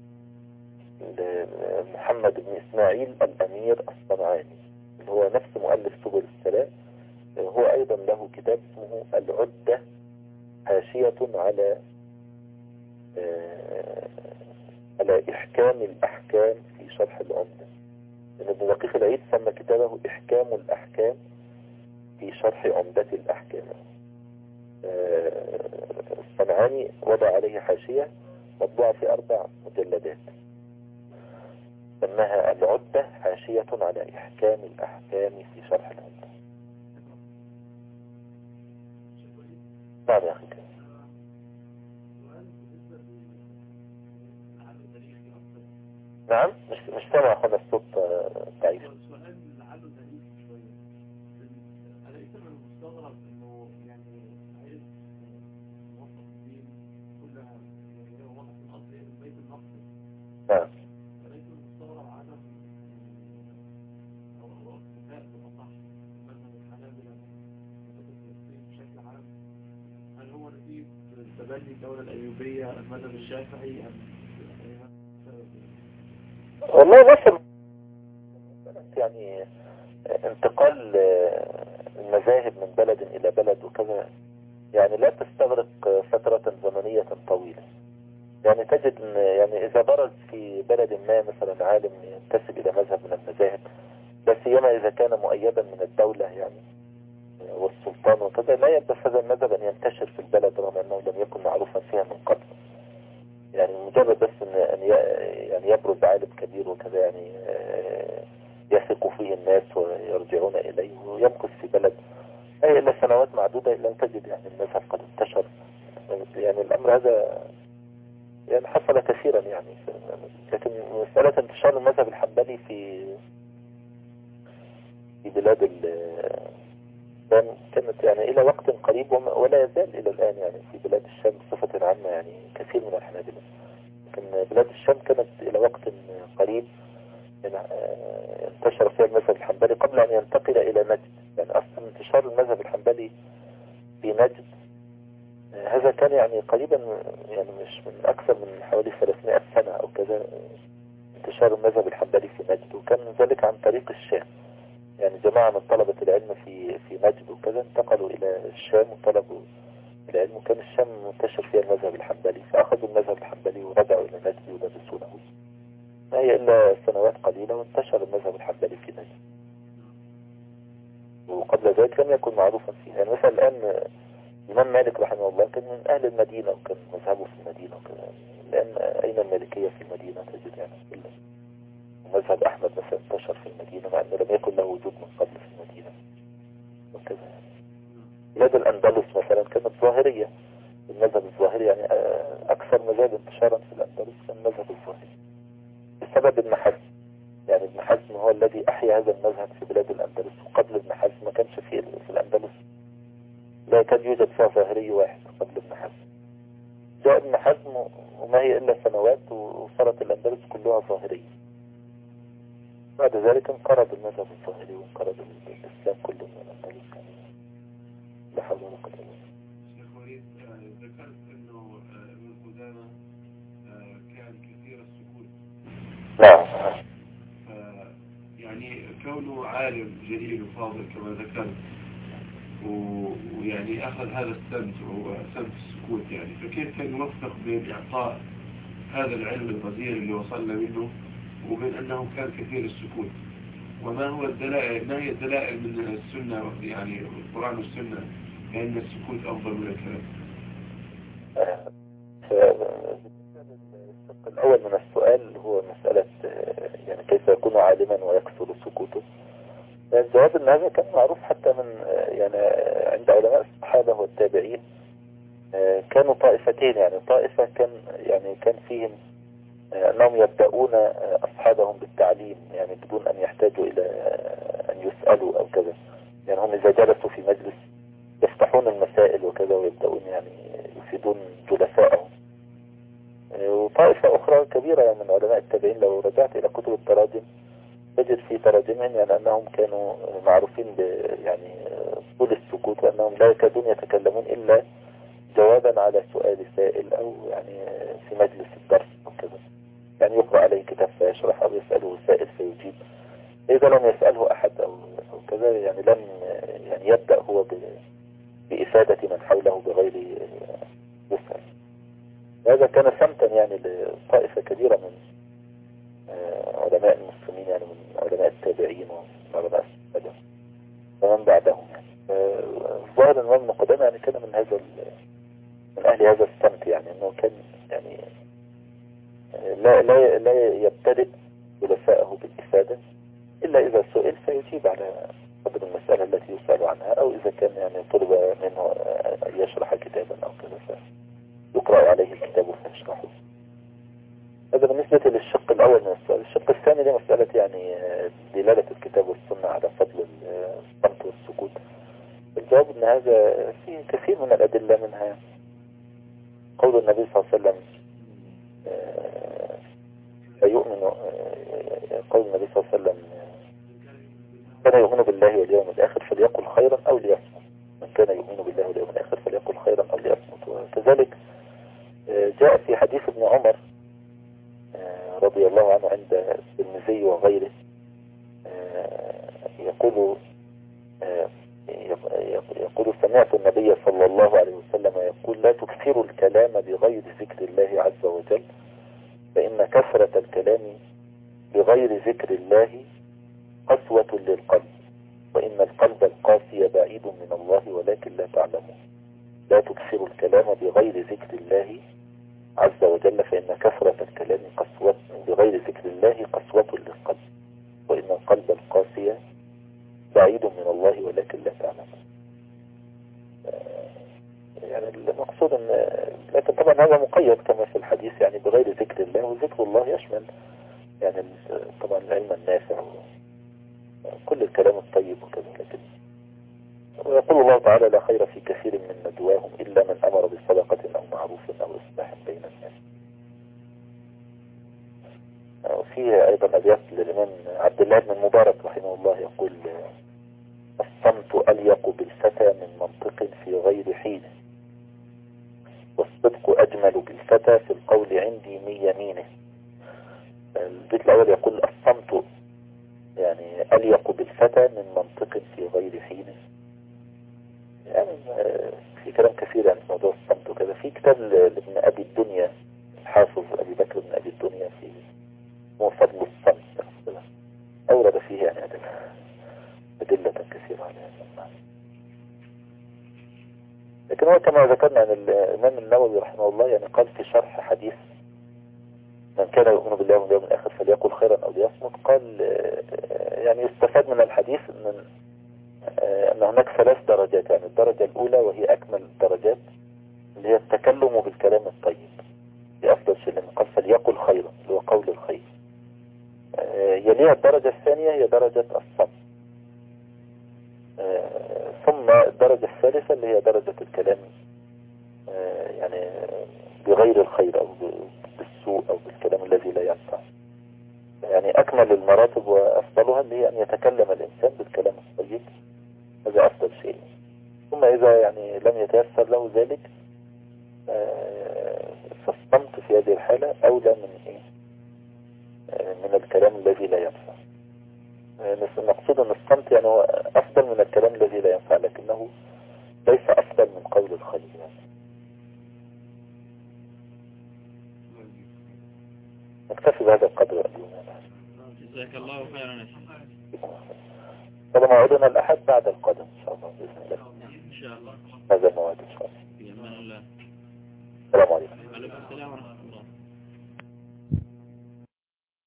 محمد بن إسماعيل الأمير الصنعاني، اللي هو نفس مؤلف سبل السلام. هو أيضا له كتاب اسمه العدة حاشية على على إحكام الأحكام في شرح العمدة. ابن دقيق العيد سمى كتابه إحكام الأحكام في شرح عمدة الأحكام. الصنعاني وضع عليه حاشية مطبوعة في أربع مجلدات، سماها العدة حاشية على إحكام الأحكام في شرح العمدة. نعم يا أخي. نعم مش مش سامع أخذ الصوت ضعيف. السؤال لعله ذليل شوية. أنا لسه من المستغرب إنه يعني عايز موظف الدين كلها يعني هو وقت الأصلي من بيت المقدس. نعم. فليس المستغرب عدم أو أو اكتفاء بالأصح مثلا الحنابلة مثلا فلسطين بشكل عام. هل هو نتيجة تبني الدولة الأيوبية المذهب الشافعي أم والله نفس يعني انتقال المذاهب من بلد إلى بلد وكذا، يعني لا تستغرق فترة زمنية طويلة. يعني تجد ان يعني إذا برز في بلد ما مثلا عالم ينتسب إلى مذهب من المذاهب، لا سيما إذا كان مؤيدا من الدولة يعني والسلطان وكذا، لا يلبس هذا المذهب أن ينتشر في البلد رغم أنه لم يكن معروفا فيها من قبل. يعني مجرد بس ان يعني يبرز عالم كبير وكذا يعني يثق فيه الناس ويرجعون اليه ويمكث في بلد اي الا سنوات معدودة الا تجد يعني المذهب قد انتشر. يعني الامر هذا يعني حصل كثيرا يعني. لكن مسألة انتشار المذهب الحنبلي في في بلاد كانت يعني الى وقت قريب ولا يزال الى الان يعني في بلاد الشام بصفة عامة يعني كثير من الحنابلة. لكن بلاد الشام كانت الى وقت قريب انتشر فيها المذهب الحنبلي قبل ان ينتقل الى نجد. يعني اصلا انتشار المذهب الحنبلي في نجد هذا كان يعني قريبا يعني مش من اكثر من حوالي ثلاثمائة سنة او كذا انتشار المذهب الحنبلي في نجد، وكان ذلك عن طريق الشام. يعني جماعة من طلبة العلم في في نجد وكذا انتقلوا الى الشام وطلبوا العلم، وكان الشام منتشر فيها المذهب الحنبلي، فاخذوا المذهب الحنبلي ورجعوا الى نجد يدرسونه. ما هي الا سنوات قليلة وانتشر المذهب الحنبلي في نجد، وقبل ذلك لم يكن معروفا فيها. يعني مثلا الان الإمام مالك رحمه الله كان من أهل المدينة وكان مذهبه في المدينة وكذا، لأن أين المالكية في المدينة تجد يعني كله. مذهب أحمد مثلا انتشر في المدينة مع أنه لم يكن له وجود من قبل في المدينة وكذا. بلاد الأندلس مثلا كانت ظاهرية، المذهب الظاهري يعني أكثر مذاهب انتشارا في الأندلس كان المذهب الظاهري بسبب ابن حزم. يعني ابن حزم هو الذي أحيا هذا المذهب في بلاد الأندلس، وقبل ابن حزم ما كانش فيه في الأندلس، لا كان يوجد فيها ظاهري واحد قبل ابن حزم. جاء ابن حزم وما هي إلا سنوات وصارت الأندلس كلها ظاهرية. بعد ذلك انقرض المذهب الظاهري وانقرض الإسلام كله من الأندلس. لا حول ولا قوة إلا بالله. شيخ وليد، ذكرت انه ابن قدامة كان كثير السكوت. نعم. يعني كونه عالم جليل وفاضل كما ذكرت، ويعني أخذ هذا السمت وهو سمت السكوت، يعني فكيف كان يوفق بين إعطاء هذا العلم الغزير اللي وصلنا منه وبين أنه كان كثير السكوت؟ وما هو الدلائل، ما هي الدلائل من السنة يعني القرآن والسنة بأن السكوت أفضل من الكلام؟ الشق الأول من السؤال هو مسألة يعني كيف يكون عالما ويكثر سكوته. الجواب ان هذا كان معروف حتى من يعني عند علماء الصحابة والتابعين. كانوا طائفتين، يعني طائفة كان يعني كان فيهم انهم يبدأون اصحابهم بالتعليم يعني بدون ان يحتاجوا الى ان يسألوا او كذا. يعني هم اذا جلسوا في مجلس يفتحون المسائل وكذا ويبدأون يعني يفيدون جلسائهم. وطائفة اخرى كبيرة من علماء التابعين لو رجعت الى كتب التراجم تجد في تراجمهم يعني أنهم كانوا معروفين ب يعني طول السكوت، وأنهم لا يكادون يتكلمون إلا جوابا على سؤال سائل أو يعني في مجلس الدرس أو كذا. يعني يقرأ عليه كتاب فيشرح أو يسأله سائل فيجيب. إذا لم يسأله أحد أو أو كذا يعني لم يعني يبدأ هو بإفادة من حوله بغير يسأل. هذا كان سمتا يعني لطائفة كبيرة من علماء المسلمين، يعني من علماء التابعين ومن علماء السلف ومن بعدهم. يعني الظاهر ان ابن قدامة يعني كان من هذا من اهل هذا السمت، يعني انه كان يعني لا لا لا يبتدئ جلسائه بالافاده الا اذا سئل فيجيب على قدر المساله التي يسال عنها، او اذا كان يعني طلب منه ان يشرح كتابا او كذا فيقرأ عليه الكتاب فيشرحه. هذا بالنسبة للشق الأول من السؤال. الشق الثاني دي مسألة يعني دلالة الكتاب والسنة على فضل الصمت والسكوت. الجواب أن هذا فيه كثير من الأدلة، منها قول النبي صلى الله عليه وسلم يؤمن قول النبي صلى الله عليه وسلم كان يؤمن بالله واليوم الآخر فليقل خيرا أو ليصمت. من كان يؤمن بالله واليوم الآخر فليقل خيرا أو ليصمت. وكذلك جاء في حديث ابن عمر رضي الله عنه عند الترمذي وغيره يقول يقول سمعت النبي صلى الله عليه وسلم يقول لا تكثروا الكلام بغير ذكر الله عز وجل فإن كثرة الكلام بغير ذكر الله قسوة للقلب وإن القلب القاسي بعيد من الله ولكن لا تعلمون. لا تكثروا الكلام بغير ذكر الله عز وجل فإن كثرة الكلام قسوة بغير ذكر الله قسوة للقلب وإن القلب القاسي بعيد من الله ولكن لا تعلم. يعني المقصود ان لكن طبعا هذا مقيد كما في الحديث يعني بغير ذكر الله، وذكر الله يشمل يعني طبعا العلم النافع وكل الكلام الطيب وكذا. لكن ويقول الله تعالى لا خير في كثير من ندواهم إلا من أمر بصدقة أو معروف أو إصلاح بين الناس. وفيه أيضا أبيات للإمام عبد الله بن المبارك رحمه الله يقول الصمت أليق بالفتى من منطق في غير حين والصدق أجمل بالفتى في القول عندي من يمينه. البيت الأول يقول الصمت يعني أليق بالفتى من منطق في غير حين. يعني في كلام كثير عن موضوع الصمت وكذا. في كتاب لابن أبي الدنيا الحافظ أبي بكر بن أبي الدنيا في فضل الصمت أورد فيه يعني أدلة كثيرة على هذا. لكن هو كما ذكرنا عن الإمام النووي رحمه الله، يعني قال في شرح حديث من كان يؤمن بالله واليوم الآخر فليقل خيرا أو ليصمت، قال يعني يستفاد من الحديث أن أن هناك ثلاث درجات. يعني الدرجة الأولى وهي أكمل الدرجات اللي هي التكلم بالكلام الطيب، هي أفضل شيء، لأن قال فليقل خيرا اللي هو قول الخير. يليها الدرجة الثانية هي درجة الصمت، ثم الدرجة الثالثة اللي هي درجة الكلام يعني بغير الخير أو بالسوء أو بالكلام الذي لا ينفع. يعني أكمل المراتب وأفضلها اللي هي أن يتكلم الإنسان بالكلام الطيب، هذا أفضل شيء. ثم إذا يعني لم يتيسر له ذلك فالصمت في هذه الحالة أولى من إيه؟ من الكلام الذي لا ينفع. المقصود أن الصمت يعني هو أفضل من الكلام الذي لا ينفع، لكنه ليس أفضل من قول الخير يعني. نكتفي بهذا القدر اليوم. جزاك الله خيرا. طبعا موعدنا الأحد بعد القادم إن شاء الله بإذن الله. إن شاء الله. هذا الموعد إن شاء الله. في أمان الله. السلام عليكم. وعليكم السلام ورحمة الله.